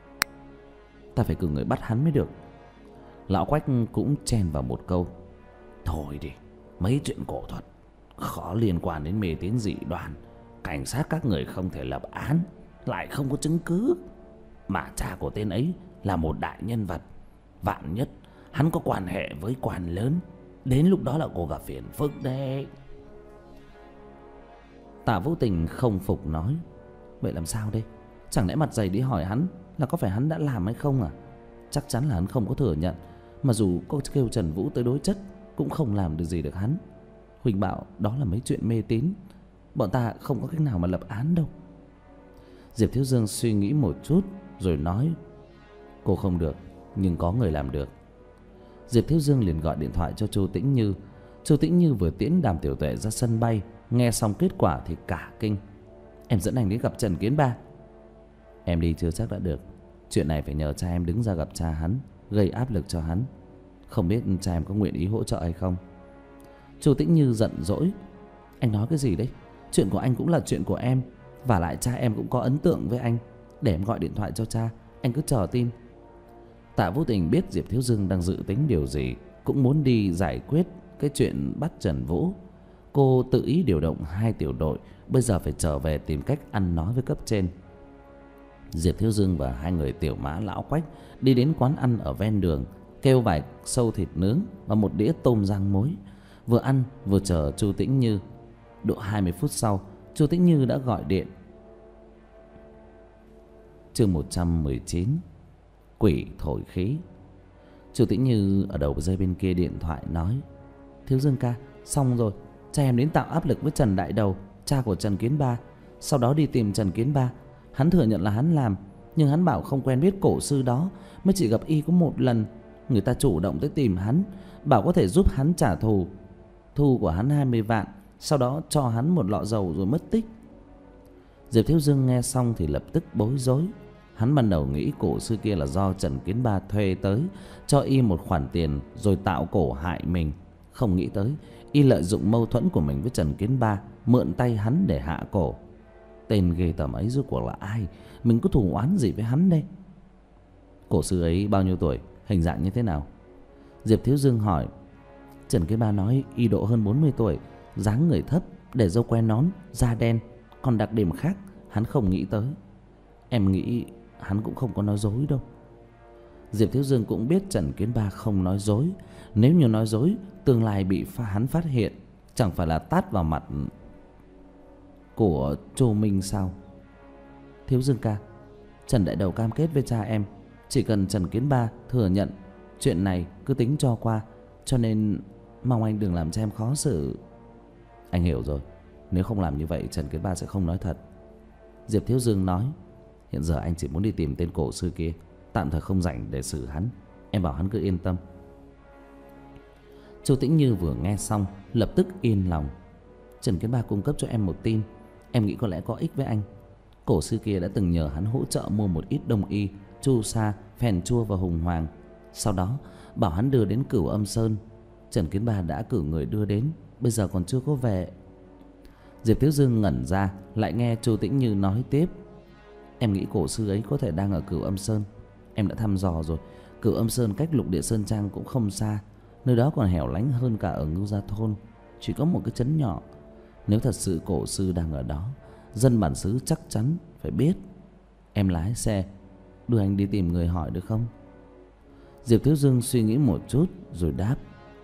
Ta phải cử người bắt hắn mới được. Lão Quách cũng chen vào một câu: Thôi đi, mấy chuyện cổ thuật khó liên quan đến mê tín dị đoan, cảnh sát các người không thể lập án, lại không có chứng cứ. Mà cha của tên ấy là một đại nhân vật, vạn nhất hắn có quan hệ với quan lớn, đến lúc đó là cô gặp phiền phức đấy. Tạ Vũ Tình không phục nói: Vậy làm sao đây? Chẳng lẽ mặt dày đi hỏi hắn là có phải hắn đã làm hay không à? Chắc chắn là hắn không có thừa nhận, mà dù có kêu Trần Vũ tới đối chất cũng không làm được gì được hắn. Huỳnh bảo đó là mấy chuyện mê tín, bọn ta không có cách nào mà lập án đâu. Diệp Thiếu Dương suy nghĩ một chút rồi nói: Cô không được, nhưng có người làm được. Diệp Thiếu Dương liền gọi điện thoại cho Chu Tĩnh Như. Chu Tĩnh Như vừa tiễn Đàm Tiểu Tuệ ra sân bay, nghe xong kết quả thì cả kinh: Em dẫn anh đến gặp Trần Kiến Ba. Em đi chưa chắc đã được, chuyện này phải nhờ cha em đứng ra gặp cha hắn, gây áp lực cho hắn. Không biết cha em có nguyện ý hỗ trợ hay không? Chu Tĩnh Như giận dỗi: Anh nói cái gì đấy? Chuyện của anh cũng là chuyện của em, và lại cha em cũng có ấn tượng với anh. Để em gọi điện thoại cho cha, anh cứ chờ tin. Tạ Vũ Tình biết Diệp Thiếu Dương đang dự tính điều gì, cũng muốn đi giải quyết cái chuyện bắt Trần Vũ. Cô tự ý điều động hai tiểu đội, bây giờ phải trở về tìm cách ăn nói với cấp trên. Diệp Thiếu Dương và hai người Tiểu Mã, Lão Quách đi đến quán ăn ở ven đường, kêu vài xâu thịt nướng và một đĩa tôm rang muối. Vừa ăn vừa chờ Chu Tĩnh Như. Độ hai mươi phút sau, Chu Tĩnh Như đã gọi điện. Chương một trăm mười chín, Quỷ thổi khí. Chu Tĩnh Như ở đầu dây bên kia điện thoại nói: Thiếu Dương ca, xong rồi, cha em đến tạo áp lực với Trần Đại Đầu, cha của Trần Kiến Ba. Sau đó đi tìm Trần Kiến Ba. Hắn thừa nhận là hắn làm, nhưng hắn bảo không quen biết cổ sư đó, mới chỉ gặp y có một lần. Người ta chủ động tới tìm hắn, bảo có thể giúp hắn trả thù. Thu của hắn hai mươi vạn, sau đó cho hắn một lọ dầu rồi mất tích. Diệp Thiếu Dương nghe xong thì lập tức bối rối. Hắn ban đầu nghĩ cổ sư kia là do Trần Kiến Ba thuê tới, cho y một khoản tiền rồi tạo cổ hại mình. Không nghĩ tới y lợi dụng mâu thuẫn của mình với Trần Kiến Ba, mượn tay hắn để hạ cổ. Tên ghê tởm ấy rốt cuộc là ai? Mình có thù oán gì với hắn đây? Cổ sư ấy bao nhiêu tuổi, hình dạng như thế nào? Diệp Thiếu Dương hỏi. Trần Kiến Ba nói y độ hơn bốn mươi tuổi, dáng người thấp, để râu quai nón, da đen. Còn đặc điểm khác hắn không nghĩ tới. Em nghĩ hắn cũng không có nói dối đâu. Diệp Thiếu Dương cũng biết Trần Kiến Ba không nói dối. Nếu như nói dối, tương lai bị pha hắn phát hiện, chẳng phải là tát vào mặt của Chu Minh sao? Thiếu Dương ca, Trần Đại Đầu cam kết với cha em, chỉ cần Trần Kiến Ba thừa nhận, chuyện này cứ tính cho qua. Cho nên mong anh đừng làm cho em khó xử. Anh hiểu rồi, nếu không làm như vậy Trần Kiến Ba sẽ không nói thật. Diệp Thiếu Dương nói. Hiện giờ anh chỉ muốn đi tìm tên cổ sư kia, tạm thời không rảnh để xử hắn. Em bảo hắn cứ yên tâm. Chu Tĩnh Như vừa nghe xong lập tức yên lòng. Trần Kiến Ba cung cấp cho em một tin, em nghĩ có lẽ có ích với anh. Cổ sư kia đã từng nhờ hắn hỗ trợ mua một ít đông y, chu sa, phèn chua và hùng hoàng. Sau đó bảo hắn đưa đến Cửu Âm Sơn. Trần Kiến Ba đã cử người đưa đến, bây giờ còn chưa có về. Diệp Thiếu Dương ngẩn ra, lại nghe Chu Tĩnh Như nói tiếp. Em nghĩ cổ sư ấy có thể đang ở Cửu Âm Sơn. Em đã thăm dò rồi, Cửu Âm Sơn cách Lục Địa Sơn Trang cũng không xa. Nơi đó còn hẻo lánh hơn cả ở Ngưu Gia Thôn, chỉ có một cái trấn nhỏ. Nếu thật sự cổ sư đang ở đó, dân bản xứ chắc chắn phải biết. Em lái xe đưa anh đi tìm người hỏi được không? Diệp Thiếu Dương suy nghĩ một chút rồi đáp.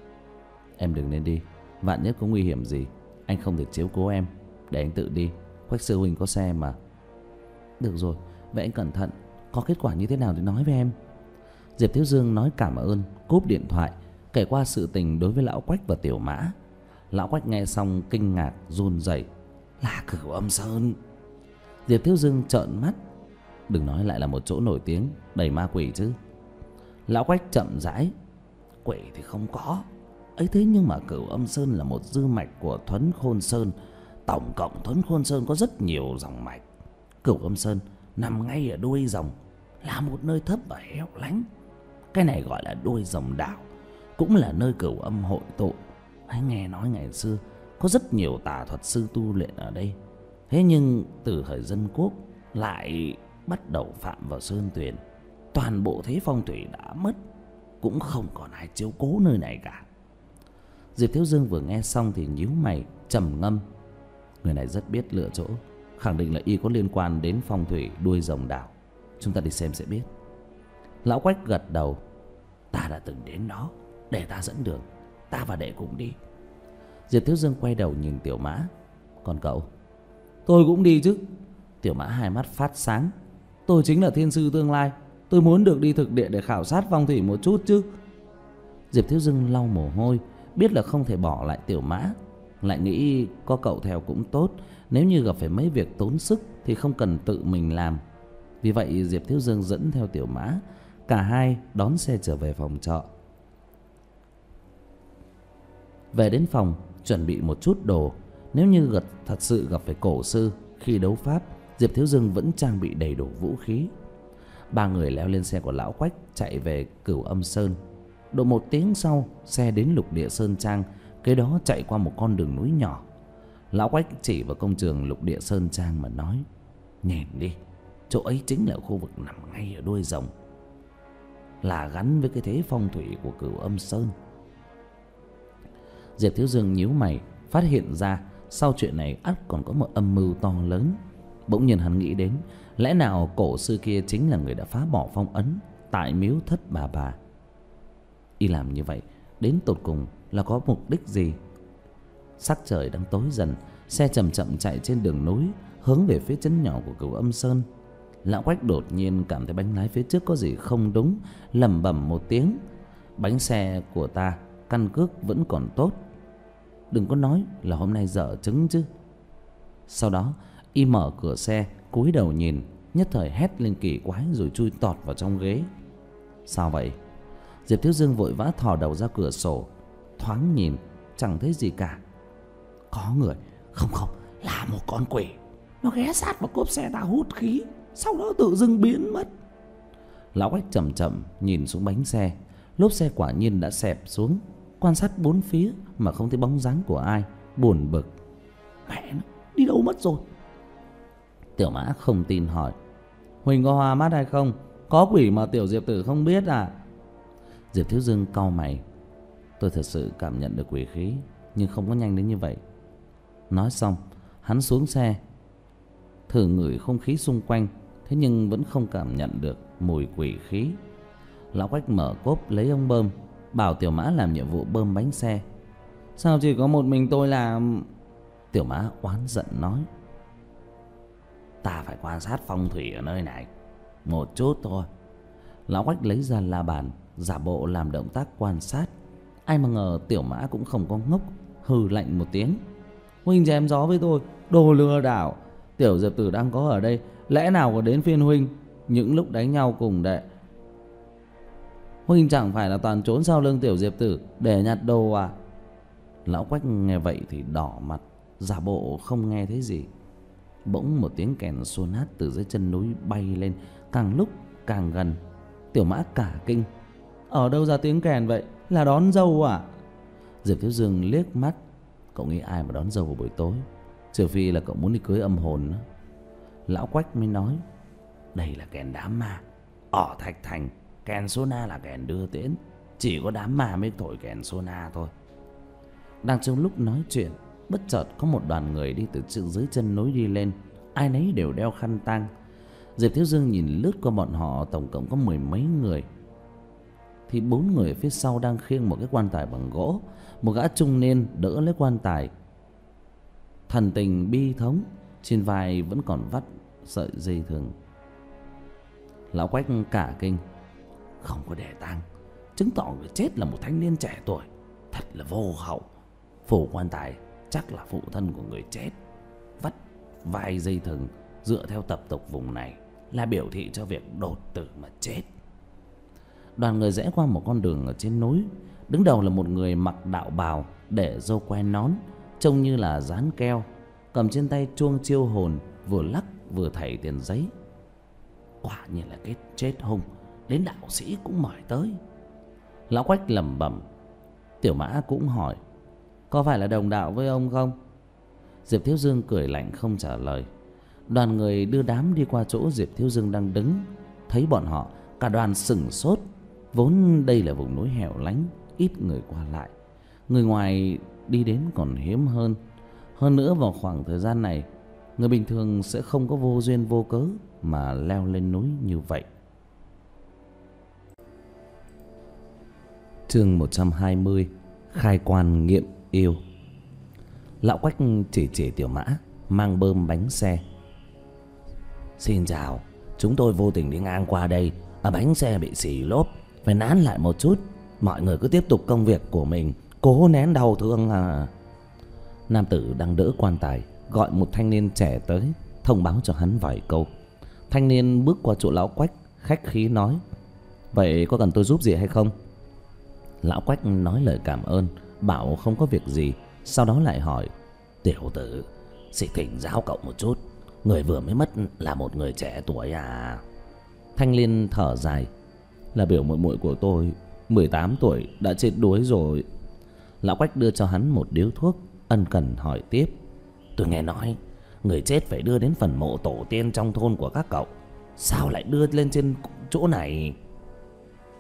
Em đừng nên đi, vạn nhất có nguy hiểm gì anh không thể chiếu cố em, để anh tự đi. Quách sư huynh có xe mà. Được rồi, vậy anh cẩn thận, có kết quả như thế nào thì nói với em. Diệp Thiếu Dương nói cảm ơn, cúp điện thoại, kể qua sự tình đối với Lão Quách và Tiểu Mã. Lão Quách nghe xong kinh ngạc run rẩy. Là Cửu Âm Sơn? Diệp Thiếu Dương trợn mắt. Đừng nói lại là một chỗ nổi tiếng đầy ma quỷ chứ. Lão Quách chậm rãi. Quỷ thì không có ấy thế, nhưng mà Cửu Âm Sơn là một dư mạch của Thuấn Khôn Sơn. Tổng cộng Thuấn Khôn Sơn có rất nhiều dòng mạch. Cửu Âm Sơn nằm ngay ở đuôi dòng, là một nơi thấp và hẻo lánh. Cái này gọi là đuôi dòng đảo, cũng là nơi Cửu Âm hội tụ. Anh nghe nói ngày xưa có rất nhiều tà thuật sư tu luyện ở đây. Thế nhưng từ thời Dân Quốc lại bắt đầu phạm vào sơn tuyền. Toàn bộ thế phong thủy đã mất, cũng không còn ai chiếu cố nơi này cả. Diệp Thiếu Dương vừa nghe xong thì nhíu mày trầm ngâm. Người này rất biết lựa chỗ, khẳng định là y có liên quan đến phong thủy đuôi rồng đảo. Chúng ta đi xem sẽ biết. Lão Quách gật đầu. Ta đã từng đến đó, để ta dẫn đường, ta và đệ cùng đi. Diệp Thiếu Dương quay đầu nhìn Tiểu Mã. Còn cậu? Tôi cũng đi chứ. Tiểu Mã hai mắt phát sáng. Tôi chính là thiên sư tương lai, tôi muốn được đi thực địa để khảo sát phong thủy một chút chứ. Diệp Thiếu Dương lau mồ hôi, biết là không thể bỏ lại Tiểu Mã, lại nghĩ có cậu theo cũng tốt. Nếu như gặp phải mấy việc tốn sức thì không cần tự mình làm. Vì vậy Diệp Thiếu Dương dẫn theo Tiểu Mã. Cả hai đón xe trở về phòng trọ. Về đến phòng, chuẩn bị một chút đồ. Nếu như gặp, thật sự gặp phải cổ sư khi đấu pháp, Diệp Thiếu Dương vẫn trang bị đầy đủ vũ khí. Ba người leo lên xe của Lão Quách chạy về Cửu Âm Sơn. Độ một tiếng sau, xe đến Lục Địa Sơn Trang, kế đó chạy qua một con đường núi nhỏ. Lão Quách chỉ vào công trường Lục Địa Sơn Trang mà nói. Nhìn đi, chỗ ấy chính là khu vực nằm ngay ở đuôi rồng. là gắn với cái thế phong thủy của Cửu Âm Sơn. Diệp Thiếu Dương nhíu mày, phát hiện ra sau chuyện này ắt còn có một âm mưu to lớn. Bỗng nhiên hắn nghĩ đến, lẽ nào cổ sư kia chính là người đã phá bỏ phong ấn tại miếu Thất Bà Bà? Y làm như vậy đến tột cùng là có mục đích gì? Sắc trời đang tối dần, xe chậm chậm chạy trên đường núi hướng về phía trấn nhỏ của Cửu Âm Sơn. Lão Quách đột nhiên cảm thấy bánh lái phía trước có gì không đúng, lẩm bẩm một tiếng. Bánh xe của ta căn cước vẫn còn tốt, đừng có nói là hôm nay dở trứng chứ. Sau đó y mở cửa xe, cúi đầu nhìn, nhất thời hét lên kỳ quái rồi chui tọt vào trong ghế. Sao vậy? Diệp Thiếu Dương vội vã thò đầu ra cửa sổ, thoáng nhìn chẳng thấy gì cả. Có người. Không không, là một con quỷ. Nó ghé sát vào cốp xe ta hút khí, sau đó tự dưng biến mất. Lão Quách chậm chậm nhìn xuống bánh xe. Lốp xe quả nhiên đã xẹp xuống. Quan sát bốn phía mà không thấy bóng dáng của ai, buồn bực. Mẹ nó, đi đâu mất rồi? Tiểu Mã không tin hỏi, Huỳnh có hoa mắt hay không? Có quỷ mà tiểu Diệp tử không biết à? Diệp Thiếu Dương cau mày. Tôi thật sự cảm nhận được quỷ khí, nhưng không có nhanh đến như vậy. Nói xong hắn xuống xe, thử ngửi không khí xung quanh, thế nhưng vẫn không cảm nhận được mùi quỷ khí. Lão Quách mở cốp lấy ống bơm, bảo Tiểu Mã làm nhiệm vụ bơm bánh xe. Sao chỉ có một mình tôi làm? Tiểu Mã oán giận nói, ta phải quan sát phong thủy ở nơi này một chút thôi. Lão Quách lấy ra la bàn, giả bộ làm động tác quan sát. Ai mà ngờ Tiểu Mã cũng không có ngốc, hừ lạnh một tiếng. Huynh chém gió với tôi, đồ lừa đảo. Tiểu Diệp tử đang có ở đây, lẽ nào có đến phiên huynh những lúc đánh nhau cùng đệ? Huynh chẳng phải là toàn trốn sau lưng tiểu Diệp tử để nhặt đồ à? Lão Quách nghe vậy thì đỏ mặt, giả bộ không nghe thấy gì. Bỗng một tiếng kèn xô nát từ dưới chân núi bay lên, càng lúc càng gần. Tiểu Mã cả kinh. Ở đâu ra tiếng kèn vậy? Là đón dâu à? Diệp Thiếu Dương liếc mắt. Cậu nghĩ ai mà đón dâu vào buổi tối, trừ phi là cậu muốn đi cưới âm hồn nữa. Lão Quách mới nói, đây là kèn đám ma. Ở Thạch Thành, kèn sô na là kèn đưa tiễn, chỉ có đám ma mới thổi kèn sô na thôi. Đang trong lúc nói chuyện, bất chợt có một đoàn người đi từ dưới chân núi đi lên, ai nấy đều đeo khăn tang. Diệp Thiếu Dương nhìn lướt qua bọn họ, tổng cộng có mười mấy người. Thì bốn người phía sau đang khiêng một cái quan tài bằng gỗ. Một gã trung niên đỡ lấy quan tài, thần tình bi thống, trên vai vẫn còn vắt sợi dây thừng. Lão Quách cả kinh. Không có để tang, chứng tỏ người chết là một thanh niên trẻ tuổi, thật là vô hậu. Phủ quan tài chắc là phụ thân của người chết. Vắt vai dây thừng dựa theo tập tục vùng này là biểu thị cho việc đột tử mà chết. Đoàn người rẽ qua một con đường ở trên núi. Đứng đầu là một người mặc đạo bào, để râu quai nón, trông như là dán keo, cầm trên tay chuông chiêu hồn, vừa lắc vừa thảy tiền giấy. Quả nhiên là cái chết hung, đến đạo sĩ cũng mời tới. Lão Quách lẩm bẩm. Tiểu Mã cũng hỏi, có phải là đồng đạo với ông không? Diệp Thiếu Dương cười lạnh không trả lời. Đoàn người đưa đám đi qua chỗ Diệp Thiếu Dương đang đứng. Thấy bọn họ, cả đoàn sửng sốt. Vốn đây là vùng núi hẻo lánh, ít người qua lại, người ngoài đi đến còn hiếm hơn. Hơn nữa vào khoảng thời gian này, người bình thường sẽ không có vô duyên vô cớ mà leo lên núi như vậy. Chương một trăm hai mươi, khai quan nghiệm yêu. Lão Quách chỉ chỉ Tiểu Mã mang bơm bánh xe. Xin chào, chúng tôi vô tình đi ngang qua đây, ở bánh xe bị xì lốp, phải nán lại một chút. Mọi người cứ tiếp tục công việc của mình, cố nén đau thương à. Nam tử đang đỡ quan tài gọi một thanh niên trẻ tới, thông báo cho hắn vài câu. Thanh niên bước qua chỗ Lão Quách, khách khí nói, vậy có cần tôi giúp gì hay không? Lão Quách nói lời cảm ơn, bảo không có việc gì. Sau đó lại hỏi, tiểu tử, xin thỉnh giáo cậu một chút, người vừa mới mất là một người trẻ tuổi à? Thanh niên thở dài, là biểu muội muội của tôi, mười tám tuổi đã chết đuối rồi. Lão Quách đưa cho hắn một điếu thuốc, ân cần hỏi tiếp, tôi nghe nói người chết phải đưa đến phần mộ tổ tiên trong thôn của các cậu, sao lại đưa lên trên chỗ này?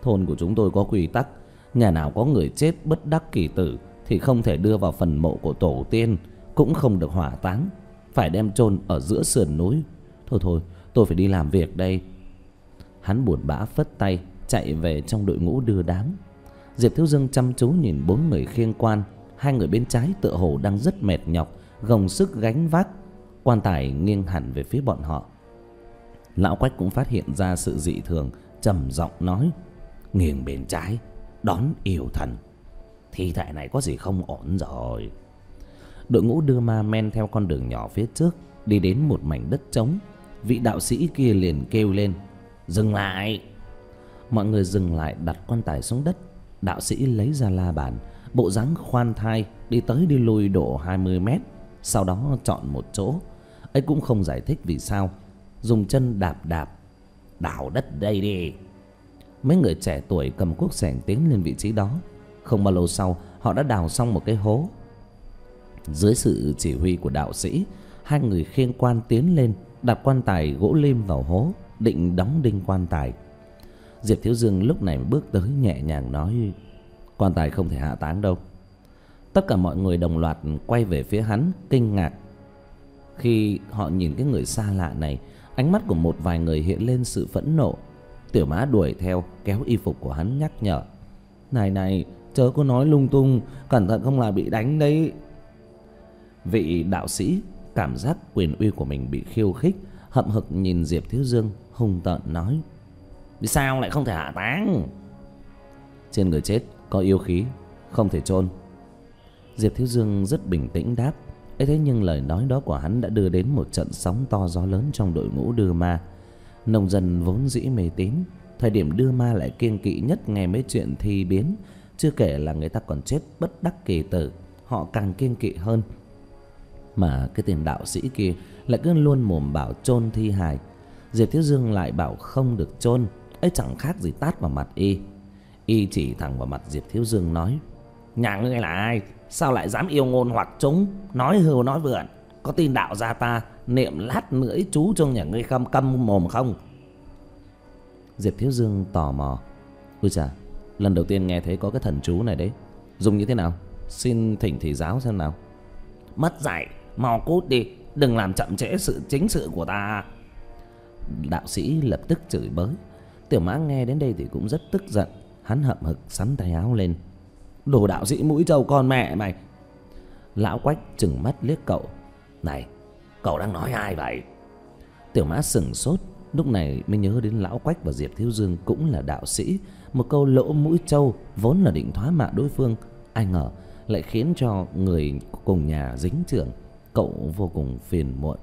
Thôn của chúng tôi có quy tắc, nhà nào có người chết bất đắc kỳ tử thì không thể đưa vào phần mộ của tổ tiên, cũng không được hỏa táng, phải đem chôn ở giữa sườn núi. Thôi thôi, tôi phải đi làm việc đây. Hắn buồn bã phất tay chạy về trong đội ngũ đưa đám. Diệp Thiếu Dương chăm chú nhìn bốn người khiêng quan. Hai người bên trái tựa hồ đang rất mệt nhọc, gồng sức gánh vác. Quan tài nghiêng hẳn về phía bọn họ. Lão Quách cũng phát hiện ra sự dị thường, trầm giọng nói: nghiêng bên trái đón yêu thần. Thi thể này có gì không ổn rồi. Đội ngũ đưa ma men theo con đường nhỏ phía trước, đi đến một mảnh đất trống. Vị đạo sĩ kia liền kêu lên: dừng lại. Mọi người dừng lại, đặt quan tài xuống đất. Đạo sĩ lấy ra la bàn, bộ dáng khoan thai, đi tới đi lui độ hai mươi mét. Sau đó chọn một chỗ, ấy cũng không giải thích vì sao, dùng chân đạp đạp: đào đất đây đi. Mấy người trẻ tuổi cầm cuốc xẻng tiến lên vị trí đó. Không bao lâu sau, họ đã đào xong một cái hố. Dưới sự chỉ huy của đạo sĩ, hai người khiêng quan tiến lên, đặt quan tài gỗ lim vào hố, định đóng đinh quan tài. Diệp Thiếu Dương lúc này bước tới nhẹ nhàng nói: quan tài không thể hạ táng đâu. Tất cả mọi người đồng loạt quay về phía hắn, kinh ngạc. Khi họ nhìn cái người xa lạ này, ánh mắt của một vài người hiện lên sự phẫn nộ. Tiểu Mã đuổi theo, kéo y phục của hắn nhắc nhở: này này, chớ có nói lung tung, cẩn thận không là bị đánh đấy. Vị đạo sĩ cảm giác quyền uy của mình bị khiêu khích, hậm hực nhìn Diệp Thiếu Dương, hung tợn nói: vì sao lại không thể hạ táng? Trên người chết có yêu khí, không thể chôn. Diệp Thiếu Dương rất bình tĩnh đáp. ấy thế nhưng lời nói đó của hắn đã đưa đến một trận sóng to gió lớn trong đội ngũ đưa ma. Nông dân vốn dĩ mê tín, thời điểm đưa ma lại kiêng kỵ nhất nghe mấy chuyện thi biến. Chưa kể là người ta còn chết bất đắc kỳ tử, họ càng kiêng kỵ hơn. Mà cái tên đạo sĩ kia lại cứ luôn mồm bảo chôn thi hài. Diệp Thiếu Dương lại bảo không được chôn, ấy chẳng khác gì tát vào mặt y. Y chỉ thẳng vào mặt Diệp Thiếu Dương nói: nhà ngươi là ai, sao lại dám yêu ngôn hoặc chúng, nói hưu nói vượn, có tin đạo gia ta niệm lát nữa chú trong nhà ngươi câm câm mồm không? Diệp Thiếu Dương tò mò: ôi chà, lần đầu tiên nghe thấy có cái thần chú này đấy, dùng như thế nào, xin thỉnh thầy giáo xem nào. Mất dạy, mau cút đi, đừng làm chậm trễ sự chính sự của ta. Đạo sĩ lập tức chửi bới. Tiểu Mã nghe đến đây thì cũng rất tức giận. Hắn hậm hực sắn tay áo lên: đồ đạo sĩ mũi trâu con mẹ mày. Lão Quách trừng mắt liếc cậu: này, cậu đang nói ai vậy? Tiểu Mã sửng sốt, lúc này mới nhớ đến Lão Quách và Diệp Thiếu Dương cũng là đạo sĩ. Một câu lỗ mũi trâu vốn là định thoá mạ đối phương, ai ngờ lại khiến cho người cùng nhà dính chưởng. Cậu vô cùng phiền muộn.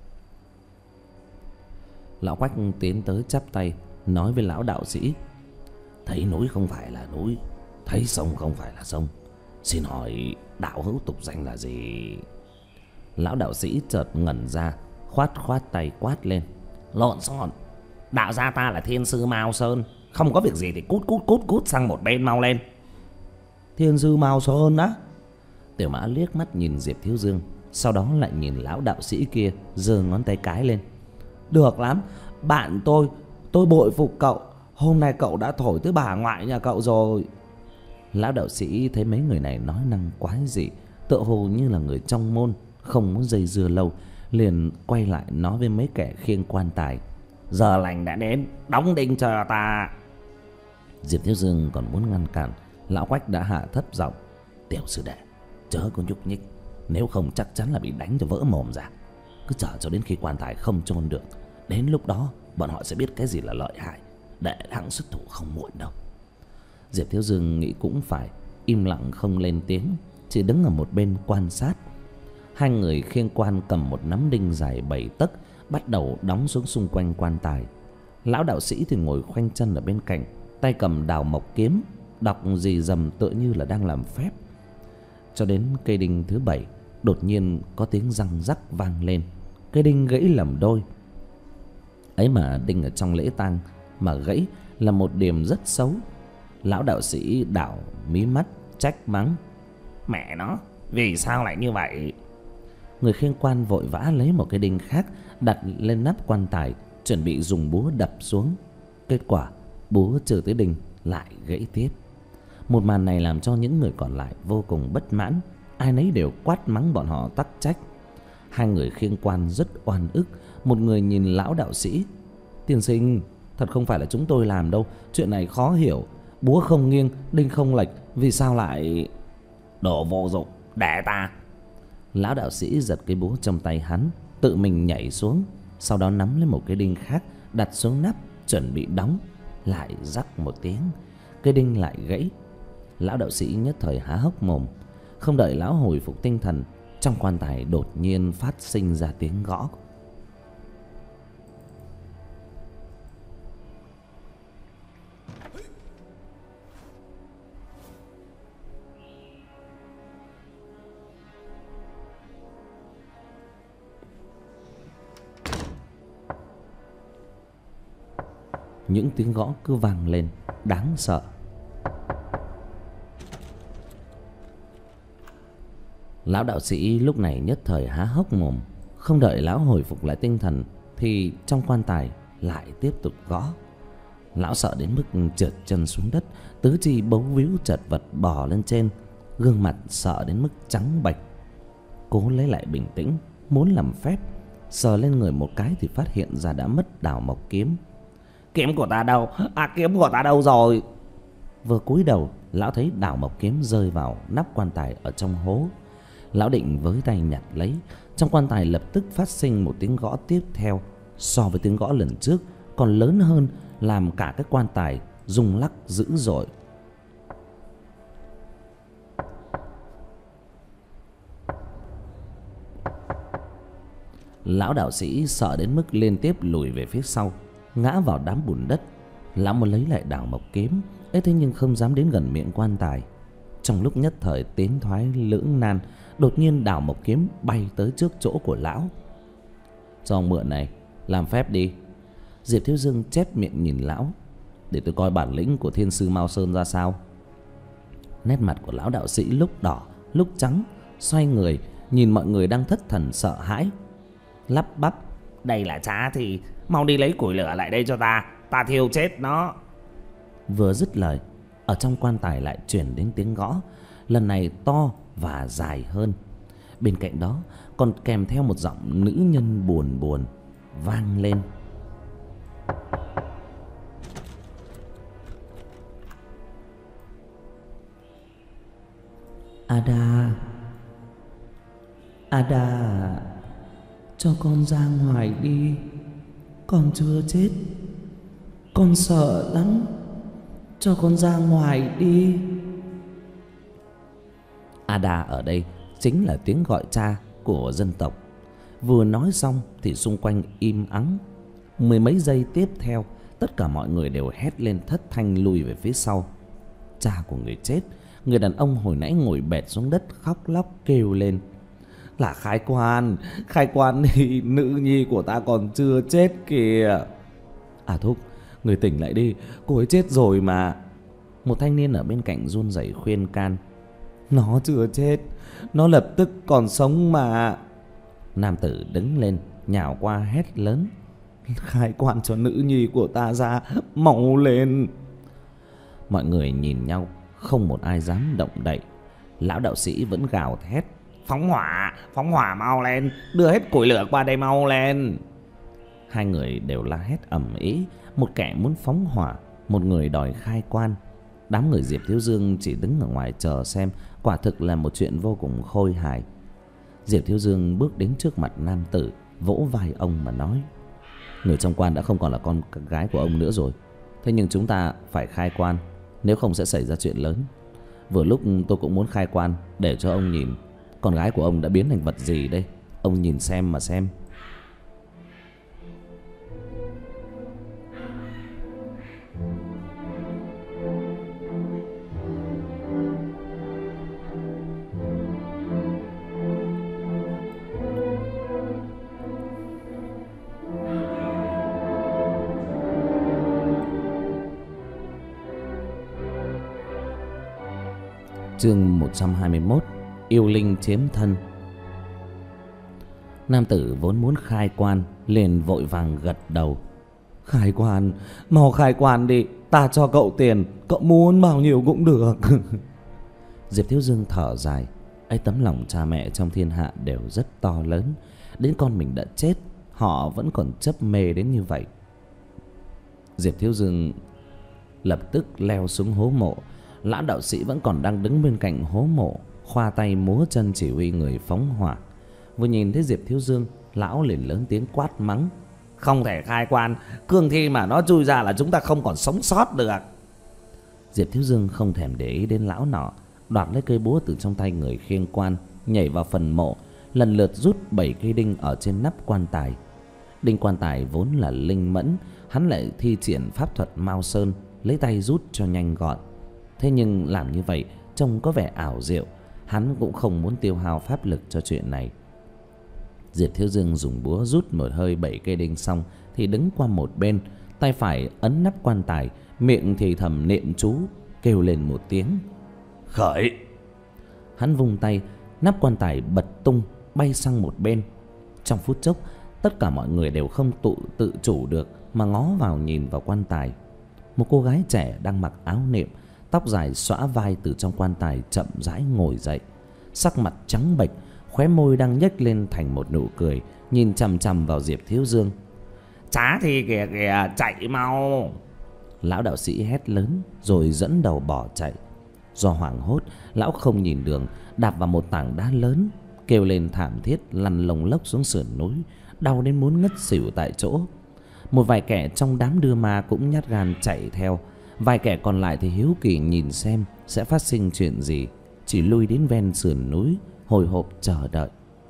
Lão Quách tiến tới chắp tay nói với lão đạo sĩ: thấy núi không phải là núi, thấy sông không phải là sông, xin hỏi đạo hữu tục danh là gì? Lão đạo sĩ chợt ngẩn ra, khoát khoát tay quát lên: lộn xộn, đạo gia ta là thiên sư Mao Sơn, không có việc gì thì cút cút cút cút sang một bên mau lên. Thiên sư Mao Sơn á? Tiểu Mã liếc mắt nhìn Diệp Thiếu Dương, sau đó lại nhìn lão đạo sĩ kia, giơ ngón tay cái lên: được lắm, bạn tôi, tôi bội phục cậu, hôm nay cậu đã thổi tới bà ngoại nhà cậu rồi. Lão đạo sĩ thấy mấy người này nói năng quái dị, tựa hồ như là người trong môn, không muốn dây dưa lâu, liền quay lại nói với mấy kẻ khiêng quan tài: giờ lành đã đến, đóng đinh cho ta. Diệp Thiếu Dương còn muốn ngăn cản, lão Quách đã hạ thấp giọng: tiểu sư đệ, chớ có nhúc nhích, nếu không chắc chắn là bị đánh cho vỡ mồm ra. Cứ chờ cho đến khi quan tài không chôn được, đến lúc đó bọn họ sẽ biết cái gì là lợi hại, để hắn xuất thủ không muộn đâu. Diệp Thiếu Dương nghĩ cũng phải, im lặng không lên tiếng, chỉ đứng ở một bên quan sát. Hai người khiêng quan cầm một nắm đinh dài bảy tấc, bắt đầu đóng xuống xung quanh quan tài. Lão đạo sĩ thì ngồi khoanh chân ở bên cạnh, tay cầm đào mộc kiếm, đọc gì dầm tựa như là đang làm phép. Cho đến cây đinh thứ bảy, đột nhiên có tiếng răng rắc vang lên, cây đinh gãy làm đôi. Ấy mà đinh ở trong lễ tang mà gãy là một điểm rất xấu. Lão đạo sĩ đảo mí mắt trách mắng: mẹ nó, vì sao lại như vậy? Người khiêng quan vội vã lấy một cái đinh khác đặt lên nắp quan tài, chuẩn bị dùng búa đập xuống. Kết quả búa trừ tới đinh lại gãy tiếp. Một màn này làm cho những người còn lại vô cùng bất mãn, ai nấy đều quát mắng bọn họ tắc trách. Hai người khiêng quan rất oan ức. Một người nhìn lão đạo sĩ: "Tiên sinh, thật không phải là chúng tôi làm đâu, chuyện này khó hiểu. Búa không nghiêng, đinh không lệch, vì sao lại..." "Đồ vô dụng, để ta." Lão đạo sĩ giật cái búa trong tay hắn, tự mình nhảy xuống, sau đó nắm lấy một cái đinh khác, đặt xuống nắp, chuẩn bị đóng. Lại rắc một tiếng, cái đinh lại gãy. Lão đạo sĩ nhất thời há hốc mồm. Không đợi lão hồi phục tinh thần, trong quan tài đột nhiên phát sinh ra tiếng gõ. Những tiếng gõ cứ vang lên đáng sợ. Lão đạo sĩ lúc này nhất thời há hốc mồm. Không đợi lão hồi phục lại tinh thần thì trong quan tài lại tiếp tục gõ. Lão sợ đến mức trượt chân xuống đất, tứ chi bấu víu chật vật bò lên trên, gương mặt sợ đến mức trắng bệch. Cố lấy lại bình tĩnh, muốn làm phép, sờ lên người một cái thì phát hiện ra đã mất đào mộc kiếm. "Kiếm của ta đâu? À, kiếm của ta đâu rồi?" Vừa cúi đầu, lão thấy đào mộc kiếm rơi vào nắp quan tài ở trong hố. Lão định với tay nhặt lấy. Trong quan tài lập tức phát sinh một tiếng gõ tiếp theo, so với tiếng gõ lần trước còn lớn hơn, làm cả cái quan tài rung lắc dữ dội. Lão đạo sĩ sợ đến mức liên tiếp lùi về phía sau, ngã vào đám bùn đất. Lão muốn lấy lại đào mộc kiếm ấy, thế nhưng không dám đến gần miệng quan tài. Trong lúc nhất thời tiến thoái lưỡng nan, đột nhiên đào mộc kiếm bay tới trước chỗ của lão. "Cho ông mượn này, làm phép đi." Diệp Thiếu Dương chép miệng nhìn lão: "Để tôi coi bản lĩnh của thiên sư Mao Sơn ra sao." Nét mặt của lão đạo sĩ lúc đỏ lúc trắng, xoay người nhìn mọi người đang thất thần sợ hãi, lắp bắp: "Đây là trá thì mau đi lấy củi lửa lại đây cho ta, ta thiêu chết nó." Vừa dứt lời, ở trong quan tài lại truyền đến tiếng gõ, lần này to và dài hơn. Bên cạnh đó còn kèm theo một giọng nữ nhân buồn buồn vang lên: "Ada, Ada, cho con ra ngoài đi, con chưa chết, con sợ lắm, cho con ra ngoài đi." Ada ở đây chính là tiếng gọi cha của dân tộc. Vừa nói xong thì xung quanh im ắng. Mười mấy giây tiếp theo, tất cả mọi người đều hét lên thất thanh lùi về phía sau. Cha của người chết, người đàn ông hồi nãy ngồi bệt xuống đất khóc lóc kêu lên: "Là Khai Quan, Khai Quan thì nữ nhi của ta còn chưa chết kìa." "À thúc, người tỉnh lại đi, cô ấy chết rồi mà." Một thanh niên ở bên cạnh run rẩy khuyên can: "Nó chưa chết, nó lập tức còn sống mà." Nam tử đứng lên nhào qua hét lớn: "Khai Quan cho nữ nhi của ta ra, mau lên." Mọi người nhìn nhau, không một ai dám động đậy. Lão đạo sĩ vẫn gào thét: "Phóng hỏa, phóng hỏa mau lên, đưa hết củi lửa qua đây mau lên." Hai người đều la hét ầm ĩ, một kẻ muốn phóng hỏa, một người đòi khai quan. Đám người Diệp Thiếu Dương chỉ đứng ở ngoài chờ xem, quả thực là một chuyện vô cùng khôi hài. Diệp Thiếu Dương bước đến trước mặt nam tử, vỗ vai ông mà nói: "Người trong quan đã không còn là con gái của ông nữa rồi. Thế nhưng chúng ta phải khai quan, nếu không sẽ xảy ra chuyện lớn. Vừa lúc tôi cũng muốn khai quan để cho ông nhìn con gái của ông đã biến thành vật gì đây. Ông nhìn xem mà xem." Chương một trăm hai mươi mốt: Yêu linh chiếm thân. Nam tử vốn muốn khai quan liền vội vàng gật đầu: "Khai quan, mau khai quan đi, Ta cho cậu tiền, cậu muốn bao nhiêu cũng được. Diệp Thiếu Dương thở dài. Ấy, tấm lòng cha mẹ trong thiên hạ đều rất to lớn. Đến con mình đã chết, họ vẫn còn chấp mê đến như vậy. Diệp Thiếu Dương lập tức leo xuống hố mộ. Lão đạo sĩ vẫn còn đang đứng bên cạnh hố mộ, khoa tay múa chân chỉ huy người phóng hỏa. Vừa nhìn thấy Diệp Thiếu Dương, lão liền lớn tiếng quát mắng: không thể khai quan, cương thi mà nó chui ra là chúng ta không còn sống sót được. Diệp Thiếu Dương không thèm để ý đến lão nọ, đoạt lấy cây búa từ trong tay người khiêng quan, nhảy vào phần mộ, lần lượt rút bảy cây đinh ở trên nắp quan tài. Đinh quan tài vốn là linh mẫn, hắn lại thi triển pháp thuật Mao Sơn, lấy tay rút cho nhanh gọn. Thế nhưng làm như vậy trông có vẻ ảo diệu, hắn cũng không muốn tiêu hao pháp lực cho chuyện này. Diệp Thiếu Dương dùng búa rút một hơi bảy cây đinh xong thì đứng qua một bên, tay phải ấn nắp quan tài, miệng thì thầm niệm chú, kêu lên một tiếng khởi. Hắn vung tay, nắp quan tài bật tung bay sang một bên. Trong phút chốc, tất cả mọi người đều không tự tự chủ được mà ngó vào nhìn vào quan tài. Một cô gái trẻ đang mặc áo nệm, tóc dài xõa vai từ trong quan tài chậm rãi ngồi dậy, sắc mặt trắng bệch, khóe môi đang nhếch lên thành một nụ cười, nhìn chằm chằm vào Diệp Thiếu Dương. Chá thì kìa kìa, chạy mau! Lão đạo sĩ hét lớn rồi dẫn đầu bỏ chạy. Do hoảng hốt, lão không nhìn đường, đạp vào một tảng đá lớn, kêu lên thảm thiết, lăn lồng lốc xuống sườn núi, đau đến muốn ngất xỉu tại chỗ. Một vài kẻ trong đám đưa ma cũng nhát gan chạy theo, vài kẻ còn lại thì hiếu kỳ nhìn xem sẽ phát sinh chuyện gì, chỉ lui đến ven sườn núi hồi hộp chờ đợi.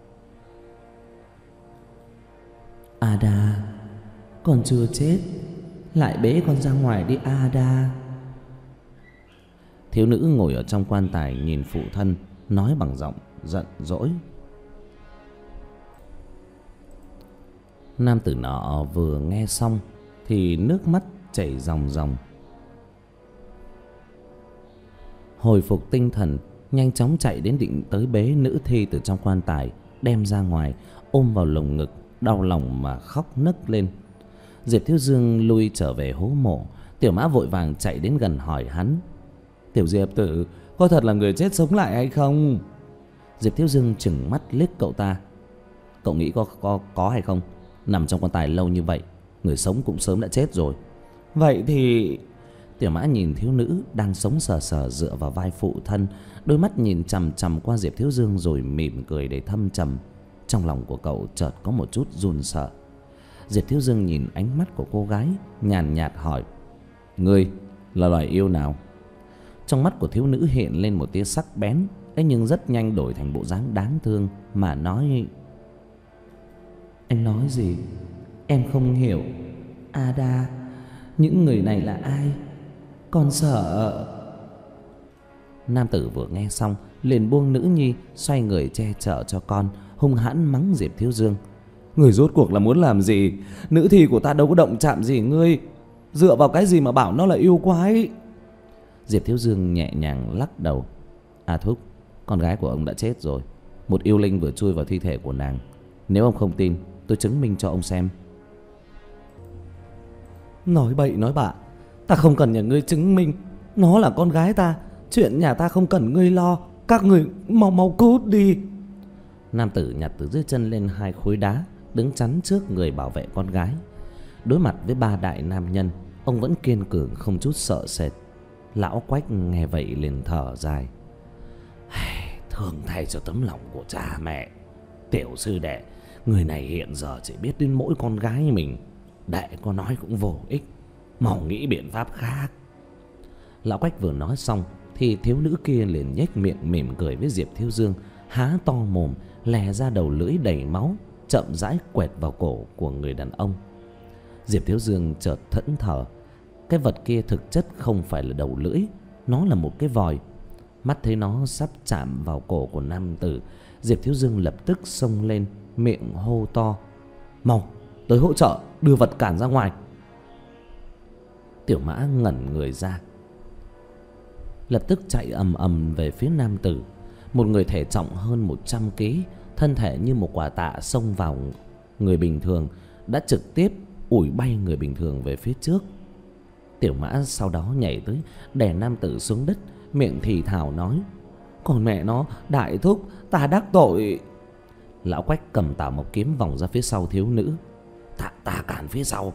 Ada, con chưa chết, lại bế con ra ngoài đi Ada. Thiếu nữ ngồi ở trong quan tài nhìn phụ thân, nói bằng giọng giận dỗi. Nam tử nọ vừa nghe xong thì nước mắt chảy ròng ròng. Hồi phục tinh thần, nhanh chóng chạy đến định tới bế nữ thi từ trong quan tài, đem ra ngoài, ôm vào lồng ngực, đau lòng mà khóc nấc lên. Diệp Thiếu Dương lui trở về hố mộ. Tiểu Mã vội vàng chạy đến gần hỏi hắn: Tiểu Diệp tử, có thật là người chết sống lại hay không? Diệp Thiếu Dương trừng mắt liếc cậu ta. Cậu nghĩ có, có, có hay không? Nằm trong quan tài lâu như vậy, người sống cũng sớm đã chết rồi. Vậy thì... Tiểu Mã nhìn thiếu nữ đang sống sờ sờ dựa vào vai phụ thân, đôi mắt nhìn chằm chằm qua Diệp Thiếu Dương rồi mỉm cười đầy thâm trầm. Trong lòng của cậu chợt có một chút run sợ. Diệp Thiếu Dương nhìn ánh mắt của cô gái, nhàn nhạt hỏi: Ngươi là loài yêu nào? Trong mắt của thiếu nữ hiện lên một tia sắc bén, ấy nhưng rất nhanh đổi thành bộ dáng đáng thương mà nói: Anh nói gì? Em không hiểu. Ada, những người này là ai? Con sợ. Nam tử vừa nghe xong liền buông nữ nhi, xoay người che chở cho con, hung hãn mắng Diệp Thiếu Dương: Người rốt cuộc là muốn làm gì? Nữ thi của ta đâu có động chạm gì ngươi, dựa vào cái gì mà bảo nó là yêu quái? Diệp Thiếu Dương nhẹ nhàng lắc đầu: À thúc, con gái của ông đã chết rồi. Một yêu linh vừa chui vào thi thể của nàng. Nếu ông không tin, tôi chứng minh cho ông xem. Nói bậy nói bạ, ta không cần nhà ngươi chứng minh. Nó là con gái ta, chuyện nhà ta không cần ngươi lo. Các người mau mau cút đi. Nam tử nhặt từ dưới chân lên hai khối đá, đứng chắn trước người bảo vệ con gái. Đối mặt với ba đại nam nhân, ông vẫn kiên cường không chút sợ sệt. Lão Quách nghe vậy liền thở dài: Thương thay cho tấm lòng của cha mẹ. Tiểu sư đệ, người này hiện giờ chỉ biết đến mỗi con gái mình. Đệ có nói cũng vô ích, mau nghĩ biện pháp khác. Lão Quách vừa nói xong thì thiếu nữ kia liền nhếch miệng mỉm cười với Diệp Thiếu Dương, há to mồm lè ra đầu lưỡi đầy máu, chậm rãi quẹt vào cổ của người đàn ông. Diệp Thiếu Dương chợt thẫn thờ. Cái vật kia thực chất không phải là đầu lưỡi, nó là một cái vòi. Mắt thấy nó sắp chạm vào cổ của nam tử, Diệp Thiếu Dương lập tức xông lên, miệng hô to: Mau tới hỗ trợ, đưa vật cản ra ngoài. Tiểu Mã ngẩn người ra, lập tức chạy ầm ầm về phía nam tử. Một người thể trọng hơn một trăm ký, thân thể như một quả tạ xông vào người bình thường, đã trực tiếp ủi bay người bình thường về phía trước. Tiểu Mã sau đó nhảy tới đè nam tử xuống đất, miệng thì thào nói: "Còn mẹ nó, đại thúc, ta đắc tội." Lão Quách cầm Tảo Mộc kiếm vòng ra phía sau thiếu nữ. Ta, ta cản phía sau.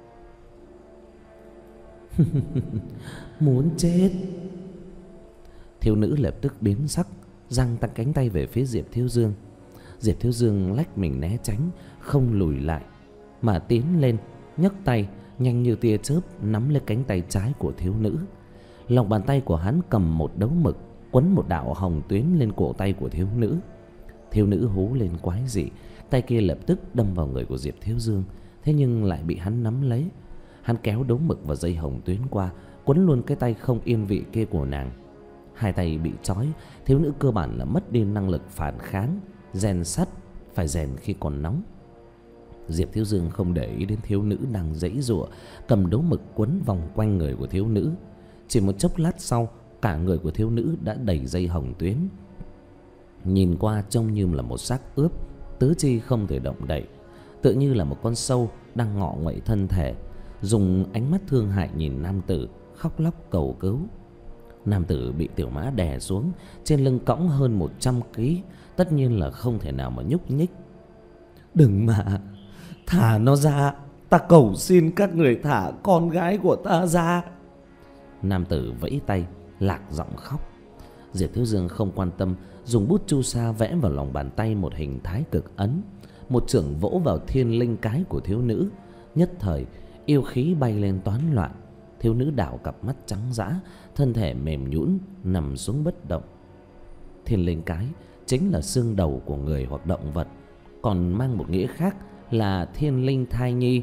Muốn chết. Thiếu nữ lập tức biến sắc, giang tăng cánh tay về phía Diệp Thiếu Dương. Diệp Thiếu Dương lách mình né tránh, không lùi lại mà tiến lên, nhấc tay nhanh như tia chớp nắm lấy cánh tay trái của thiếu nữ. Lòng bàn tay của hắn cầm một đấu mực, quấn một đạo hồng tuyến lên cổ tay của thiếu nữ. Thiếu nữ hú lên quái dị, tay kia lập tức đâm vào người của Diệp Thiếu Dương, thế nhưng lại bị hắn nắm lấy. Hắn kéo đấu mực và dây hồng tuyến qua, quấn luôn cái tay không yên vị kia của nàng. Hai tay bị trói, thiếu nữ cơ bản là mất đi năng lực phản kháng. Rèn sắt phải rèn khi còn nóng. Diệp Thiếu Dương không để ý đến thiếu nữ đang giãy giụa, cầm đấu mực quấn vòng quanh người của thiếu nữ. Chỉ một chốc lát sau, cả người của thiếu nữ đã đầy dây hồng tuyến. Nhìn qua trông như là một xác ướp, tứ chi không thể động đậy, tựa như là một con sâu đang ngọ nguậy thân thể, dùng ánh mắt thương hại nhìn nam tử, khóc lóc cầu cứu. Nam tử bị Tiểu Mã đè xuống, trên lưng cõng hơn một trăm ký, tất nhiên là không thể nào mà nhúc nhích. "Đừng mà, thả nó ra, ta cầu xin các người thả con gái của ta ra." Nam tử vẫy tay, lạc giọng khóc. Diệp Thiếu Dương không quan tâm, dùng bút chu sa vẽ vào lòng bàn tay một hình thái cực ấn, một chưởng vỗ vào thiên linh cái của thiếu nữ. Nhất thời yêu khí bay lên toán loạn. Thiếu nữ đảo cặp mắt trắng dã, thân thể mềm nhũn nằm xuống bất động. Thiên linh cái chính là xương đầu của người hoặc động vật, còn mang một nghĩa khác là thiên linh thai nhi.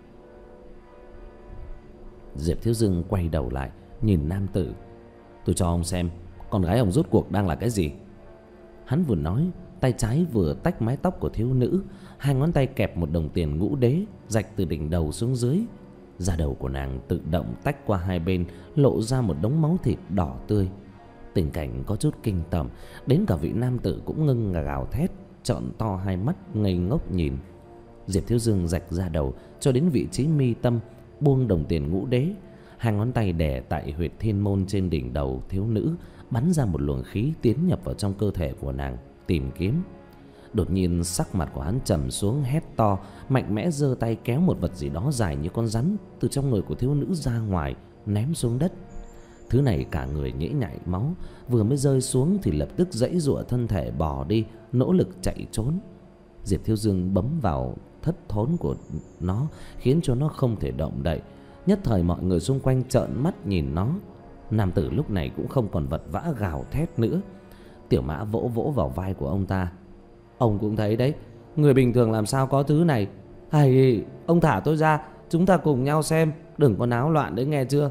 Diệp Thiếu Dương quay đầu lại nhìn nam tử: "Tôi cho ông xem, con gái ông rốt cuộc đang là cái gì?" Hắn vừa nói, tay trái vừa tách mái tóc của thiếu nữ, hai ngón tay kẹp một đồng tiền ngũ đế, rạch từ đỉnh đầu xuống dưới. Da đầu của nàng tự động tách qua hai bên, lộ ra một đống máu thịt đỏ tươi. Tình cảnh có chút kinh tởm, đến cả vị nam tử cũng ngưng gào thét, trợn to hai mắt ngây ngốc nhìn. Diệp Thiếu Dương rạch da đầu cho đến vị trí mi tâm, buông đồng tiền ngũ đế, hai ngón tay đè tại huyệt thiên môn trên đỉnh đầu thiếu nữ, bắn ra một luồng khí tiến nhập vào trong cơ thể của nàng, tìm kiếm. Đột nhiên sắc mặt của hắn trầm xuống, hét to, mạnh mẽ giơ tay kéo một vật gì đó dài như con rắn từ trong người của thiếu nữ ra ngoài, ném xuống đất. Thứ này cả người nhễ nhại máu, vừa mới rơi xuống thì lập tức giãy giụa thân thể bò đi, nỗ lực chạy trốn. Diệp Thiếu Dương bấm vào thất thốn của nó, khiến cho nó không thể động đậy. Nhất thời mọi người xung quanh trợn mắt nhìn nó. Nam tử lúc này cũng không còn vật vã gào thét nữa. Tiểu Mã vỗ vỗ vào vai của ông ta: "Ông cũng thấy đấy, người bình thường làm sao có thứ này. Hay, ông thả tôi ra, chúng ta cùng nhau xem, đừng có náo loạn đấy nghe chưa."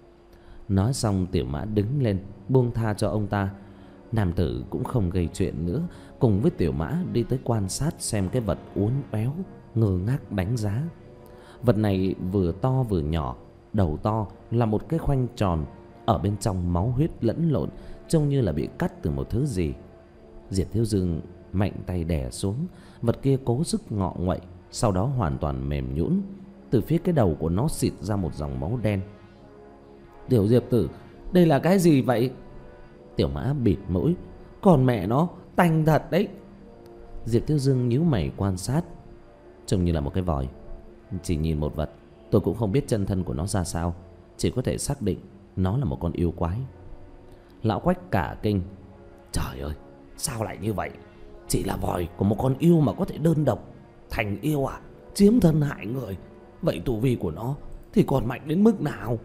Nói xong Tiểu Mã đứng lên, buông tha cho ông ta. Nam tử cũng không gây chuyện nữa, cùng với Tiểu Mã đi tới quan sát xem cái vật uốn éo, ngơ ngác đánh giá. Vật này vừa to vừa nhỏ, đầu to là một cái khoanh tròn, ở bên trong máu huyết lẫn lộn, trông như là bị cắt từ một thứ gì. Diệp Thiếu Dương mạnh tay đè xuống, vật kia cố sức ngọ nguậy, sau đó hoàn toàn mềm nhũn. Từ phía cái đầu của nó xịt ra một dòng máu đen. "Tiểu Diệp tử, đây là cái gì vậy?" Tiểu Mã bịt mũi: "Còn mẹ nó, tanh thật đấy." Diệp Thiếu Dương nhíu mày quan sát, trông như là một cái vòi. Chỉ nhìn một vật, tôi cũng không biết chân thân của nó ra sao, chỉ có thể xác định nó là một con yêu quái. Lão Quách cả kinh: "Trời ơi, sao lại như vậy? Chỉ là vòi của một con yêu mà có thể đơn độc thành yêu à? Chiếm thân hại người. Vậy tu vi của nó thì còn mạnh đến mức nào?"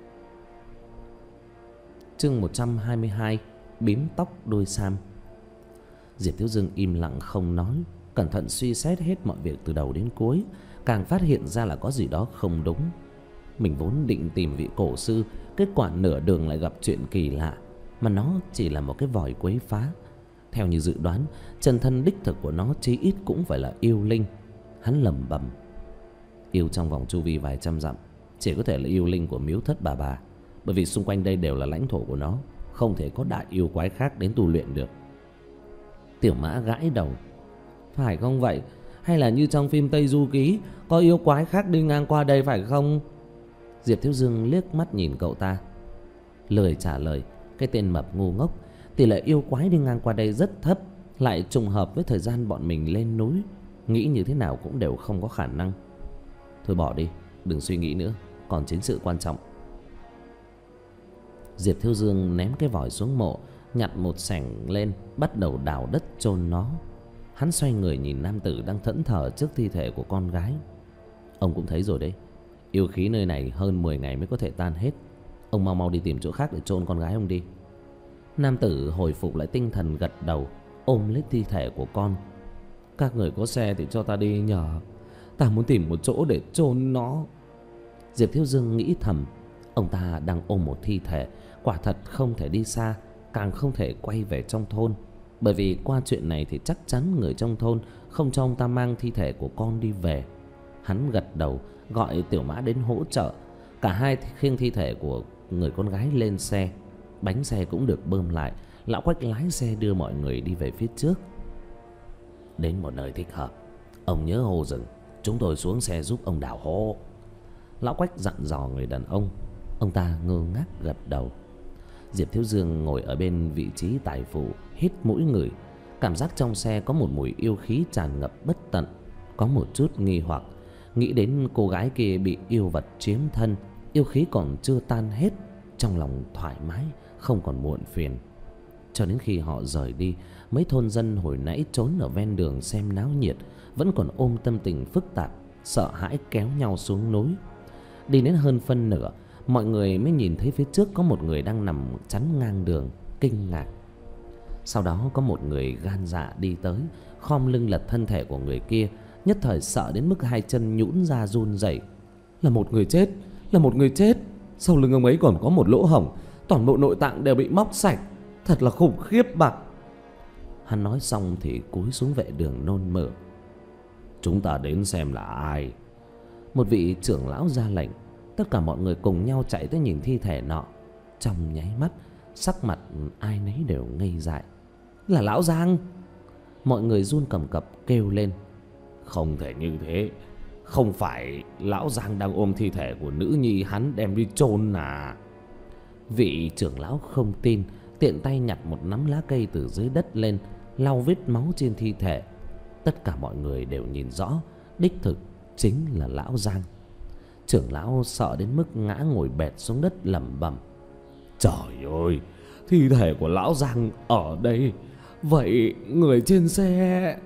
Chương một trăm hai mươi hai: Bím tóc đôi sam. Diệp Thiếu Dương im lặng không nói, cẩn thận suy xét hết mọi việc từ đầu đến cuối, càng phát hiện ra là có gì đó không đúng. Mình vốn định tìm vị cổ sư, kết quả nửa đường lại gặp chuyện kỳ lạ, mà nó chỉ là một cái vòi quấy phá. Theo như dự đoán, chân thân đích thực của nó chí ít cũng phải là yêu linh. Hắn lẩm bẩm: yêu trong vòng chu vi vài trăm dặm chỉ có thể là yêu linh của Miếu Thất Bà Bà, bởi vì xung quanh đây đều là lãnh thổ của nó, không thể có đại yêu quái khác đến tu luyện được. Tiểu Mã gãi đầu: "Phải không vậy? Hay là như trong phim Tây Du Ký, có yêu quái khác đi ngang qua đây phải không?" Diệp Thiếu Dương liếc mắt nhìn cậu ta, lời trả lời. Cái tên mập ngu ngốc. Tỷ lệ yêu quái đi ngang qua đây rất thấp, lại trùng hợp với thời gian bọn mình lên núi, nghĩ như thế nào cũng đều không có khả năng. Thôi bỏ đi, đừng suy nghĩ nữa, còn chính sự quan trọng. Diệp Thiếu Dương ném cái vòi xuống mộ, nhặt một sẻng lên, bắt đầu đào đất chôn nó. Hắn xoay người nhìn nam tử đang thẫn thờ trước thi thể của con gái. Ông cũng thấy rồi đấy, yêu khí nơi này hơn mười ngày mới có thể tan hết. Ông mau mau đi tìm chỗ khác để chôn con gái ông đi. Nam tử hồi phục lại tinh thần gật đầu, ôm lấy thi thể của con. Các người có xe thì cho ta đi nhờ, ta muốn tìm một chỗ để chôn nó. Diệp Thiếu Dương nghĩ thầm, ông ta đang ôm một thi thể, quả thật không thể đi xa, càng không thể quay về trong thôn. Bởi vì qua chuyện này thì chắc chắn người trong thôn không cho ông ta mang thi thể của con đi về. Hắn gật đầu, gọi Tiểu Mã đến hỗ trợ. Cả hai khiêng thi thể của người con gái lên xe. Bánh xe cũng được bơm lại. Lão Quách lái xe đưa mọi người đi về phía trước. Đến một nơi thích hợp, ông nhớ hô dừng, chúng tôi xuống xe giúp ông đào hố. Lão Quách dặn dò người đàn ông. Ông ta ngơ ngác gật đầu. Diệp Thiếu Dương ngồi ở bên vị trí tài phụ, hít mũi ngửi. Cảm giác trong xe có một mùi yêu khí tràn ngập bất tận. Có một chút nghi hoặc, nghĩ đến cô gái kia bị yêu vật chiếm thân, yêu khí còn chưa tan hết. Trong lòng thoải mái, không còn muộn phiền. Cho đến khi họ rời đi, mấy thôn dân hồi nãy trốn ở ven đường xem náo nhiệt vẫn còn ôm tâm tình phức tạp, sợ hãi kéo nhau xuống núi. Đi đến hơn phân nửa, mọi người mới nhìn thấy phía trước có một người đang nằm chắn ngang đường, kinh ngạc. Sau đó có một người gan dạ đi tới, khom lưng lật thân thể của người kia, nhất thời sợ đến mức hai chân nhũn ra run rẩy. Là một người chết, là một người chết. Sau lưng ông ấy còn có một lỗ hổng, toàn bộ nội tạng đều bị móc sạch, thật là khủng khiếp bạc. Hắn nói xong thì cúi xuống vệ đường nôn mửa. Chúng ta đến xem là ai. Một vị trưởng lão ra lệnh. Tất cả mọi người cùng nhau chạy tới nhìn thi thể nọ. Trong nháy mắt, sắc mặt ai nấy đều ngây dại. Là lão Giang. Mọi người run cầm cập kêu lên. Không thể như thế, không phải lão Giang đang ôm thi thể của nữ nhi hắn đem đi chôn à? Vị trưởng lão không tin, tiện tay nhặt một nắm lá cây từ dưới đất lên, lau vết máu trên thi thể. Tất cả mọi người đều nhìn rõ, đích thực chính là lão Giang. Trưởng lão sợ đến mức ngã ngồi bệt xuống đất lẩm bẩm. Trời ơi, thi thể của lão Giang ở đây, vậy người trên xe...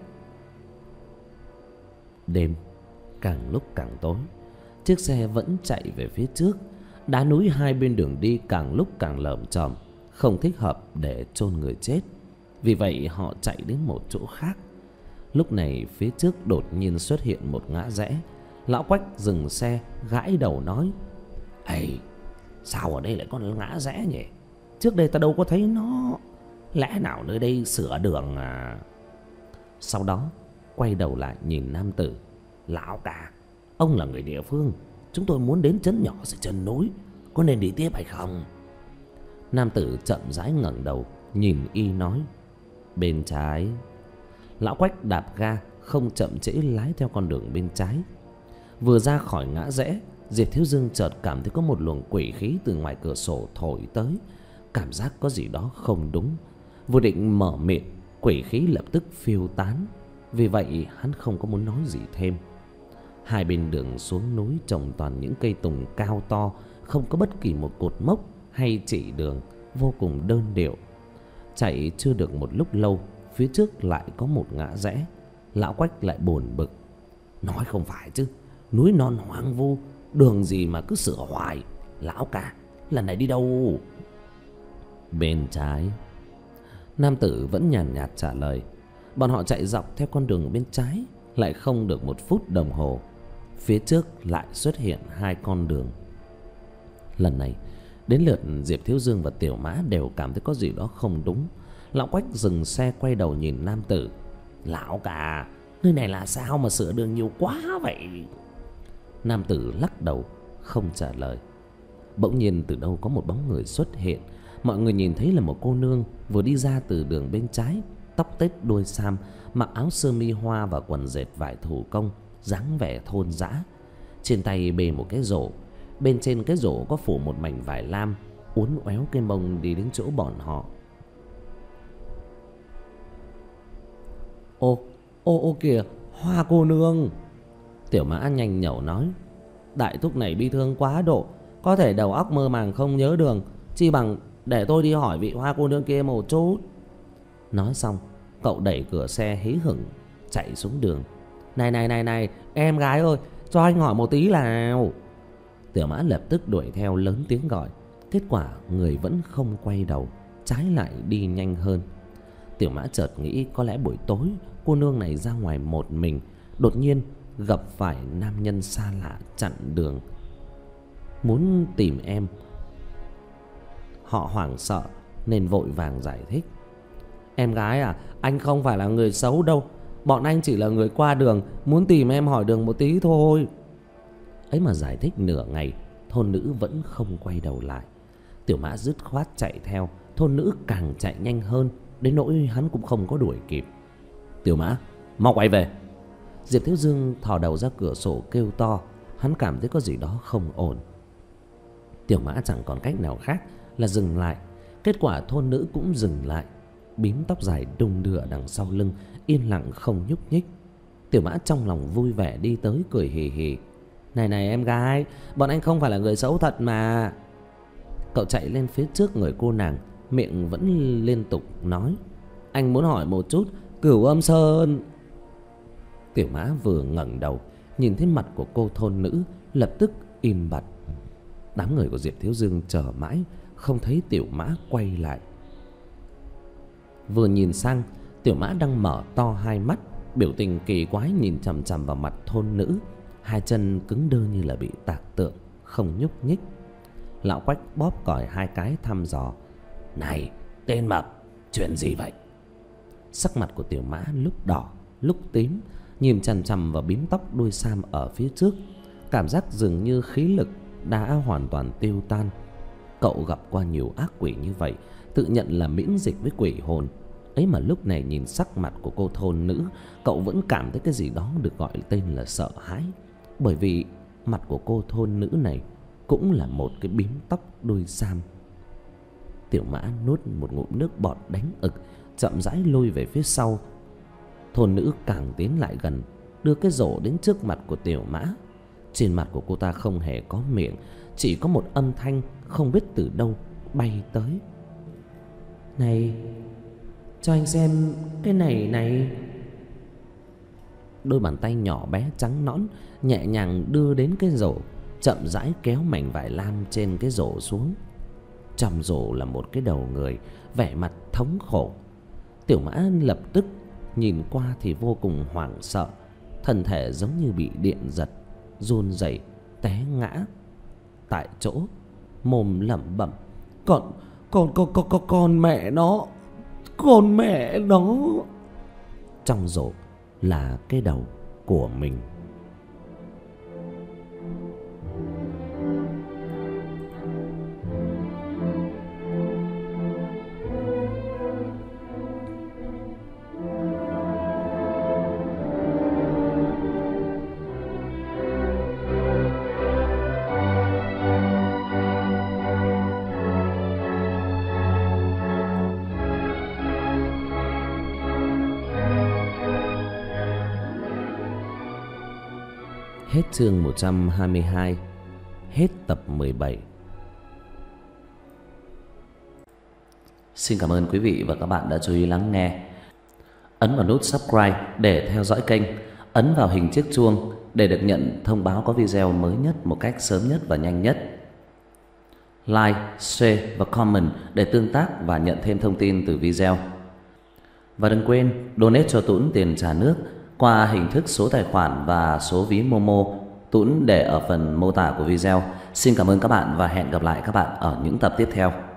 Đêm càng lúc càng tối, chiếc xe vẫn chạy về phía trước. Đá núi hai bên đường đi càng lúc càng lởm chởm, không thích hợp để chôn người chết. Vì vậy họ chạy đến một chỗ khác. Lúc này phía trước đột nhiên xuất hiện một ngã rẽ. Lão Quách dừng xe, gãi đầu nói. Ây, sao ở đây lại có ngã rẽ nhỉ? Trước đây ta đâu có thấy nó. Lẽ nào nơi đây sửa đường à? Sau đó quay đầu lại nhìn nam tử. Lão cả, ông là người địa phương, chúng tôi muốn đến trấn nhỏ dưới chân núi, có nên đi tiếp hay không? Nam tử chậm rãi ngẩng đầu nhìn y nói. Bên trái. Lão Quách đạp ga, không chậm trễ lái theo con đường bên trái. Vừa ra khỏi ngã rẽ, Diệp Thiếu Dương chợt cảm thấy có một luồng quỷ khí từ ngoài cửa sổ thổi tới. Cảm giác có gì đó không đúng. Vừa định mở miệng, quỷ khí lập tức phiêu tán. Vì vậy hắn không có muốn nói gì thêm. Hai bên đường xuống núi trồng toàn những cây tùng cao to, không có bất kỳ một cột mốc hay chỉ đường, vô cùng đơn điệu. Chạy chưa được một lúc lâu, phía trước lại có một ngã rẽ. Lão Quách lại buồn bực. Nói không phải chứ, núi non hoang vu, đường gì mà cứ sửa hoài. Lão cả, lần này đi đâu? Bên trái. Nam tử vẫn nhàn nhạt trả lời. Bọn họ chạy dọc theo con đường bên trái. Lại không được một phút đồng hồ, phía trước lại xuất hiện hai con đường. Lần này đến lượt Diệp Thiếu Dương và Tiểu Mã đều cảm thấy có gì đó không đúng. Lão Quách dừng xe quay đầu nhìn nam tử. Lão cả, nơi này là sao mà sửa đường nhiều quá vậy? Nam tử lắc đầu không trả lời. Bỗng nhiên từ đâu có một bóng người xuất hiện. Mọi người nhìn thấy là một cô nương vừa đi ra từ đường bên trái, tóc tết đuôi sam, mặc áo sơ mi hoa và quần dệt vải thủ công, dáng vẻ thôn dã. Trên tay bê một cái rổ, Bên trên cái rổ có phủ một mảnh vải lam, uốn éo cái mông đi đến chỗ bọn họ. Ô, ô ô kìa, Hoa cô nương. Tiểu Mã nhanh nhẩu nói. Đại thúc này bi thương quá độ, có thể đầu óc mơ màng không nhớ đường, chi bằng để tôi đi hỏi vị Hoa cô nương kia một chút. Nói xong, cậu đẩy cửa xe hí hửng chạy xuống đường. Này này này này, em gái ơi, cho anh hỏi một tí nào. Tiểu Mã lập tức đuổi theo lớn tiếng gọi. Kết quả người vẫn không quay đầu, trái lại đi nhanh hơn. Tiểu Mã chợt nghĩ có lẽ buổi tối cô nương này ra ngoài một mình, đột nhiên gặp phải nam nhân xa lạ chặn đường, muốn tìm em. Họ hoảng sợ nên vội vàng giải thích. Em gái à, anh không phải là người xấu đâu, bọn anh chỉ là người qua đường, muốn tìm em hỏi đường một tí thôi. Ấy mà giải thích nửa ngày, thôn nữ vẫn không quay đầu lại. Tiểu Mã dứt khoát chạy theo, thôn nữ càng chạy nhanh hơn, đến nỗi hắn cũng không có đuổi kịp. Tiểu Mã, mau quay về. Diệp Thiếu Dương thò đầu ra cửa sổ kêu to. Hắn cảm thấy có gì đó không ổn. Tiểu Mã chẳng còn cách nào khác là dừng lại. Kết quả thôn nữ cũng dừng lại, bím tóc dài đung đưa đằng sau lưng, yên lặng không nhúc nhích. Tiểu Mã trong lòng vui vẻ đi tới cười hì hì. Này này em gái, bọn anh không phải là người xấu thật mà. Cậu chạy lên phía trước người cô nàng, miệng vẫn liên tục nói. Anh muốn hỏi một chút Cửu Âm Sơn. Tiểu Mã vừa ngẩng đầu nhìn thấy mặt của cô thôn nữ, lập tức im bặt. Đám người của Diệp Thiếu Dương chờ mãi không thấy Tiểu Mã quay lại. Vừa nhìn sang, Tiểu Mã đang mở to hai mắt, biểu tình kỳ quái nhìn chằm chằm vào mặt thôn nữ, hai chân cứng đơ như là bị tạc tượng, không nhúc nhích. Lão Quách bóp còi hai cái thăm dò. Này tên mập, chuyện gì vậy? Sắc mặt của Tiểu Mã lúc đỏ lúc tím, nhìn chằm chằm vào bím tóc đuôi sam ở phía trước, cảm giác dường như khí lực đã hoàn toàn tiêu tan. Cậu gặp qua nhiều ác quỷ như vậy, tự nhận là miễn dịch với quỷ hồn. Ấy mà lúc này nhìn sắc mặt của cô thôn nữ, cậu vẫn cảm thấy cái gì đó được gọi tên là sợ hãi. Bởi vì mặt của cô thôn nữ này cũng là một cái bím tóc đuôi sam. Tiểu Mã nuốt một ngụm nước bọt đánh ực, chậm rãi lôi về phía sau. Thôn nữ càng tiến lại gần, đưa cái rổ đến trước mặt của Tiểu Mã. Trên mặt của cô ta không hề có miệng, chỉ có một âm thanh không biết từ đâu bay tới. Này, cho anh xem cái này này. Đôi bàn tay nhỏ bé trắng nõn nhẹ nhàng đưa đến cái rổ, chậm rãi kéo mảnh vải lam trên cái rổ xuống. Trong rổ là một cái đầu người, vẻ mặt thống khổ. Tiểu Mã lập tức nhìn qua thì vô cùng hoảng sợ, thân thể giống như bị điện giật, run rẩy té ngã tại chỗ, mồm lẩm bẩm. Con con con con con con mẹ nó, con mẹ nó. Trong rổ là cái đầu của mình. Hết chương một trăm hai mươi hai. Hết tập mười bảy. Xin cảm ơn quý vị và các bạn đã chú ý lắng nghe. Ấn vào nút subscribe để theo dõi kênh. Ấn vào hình chiếc chuông để được nhận thông báo có video mới nhất một cách sớm nhất và nhanh nhất. Like, share và comment để tương tác và nhận thêm thông tin từ video. Và đừng quên donate cho Tuấn tiền trả nước qua hình thức số tài khoản và số ví Momo, Tuấn để ở phần mô tả của video. Xin cảm ơn các bạn và hẹn gặp lại các bạn ở những tập tiếp theo.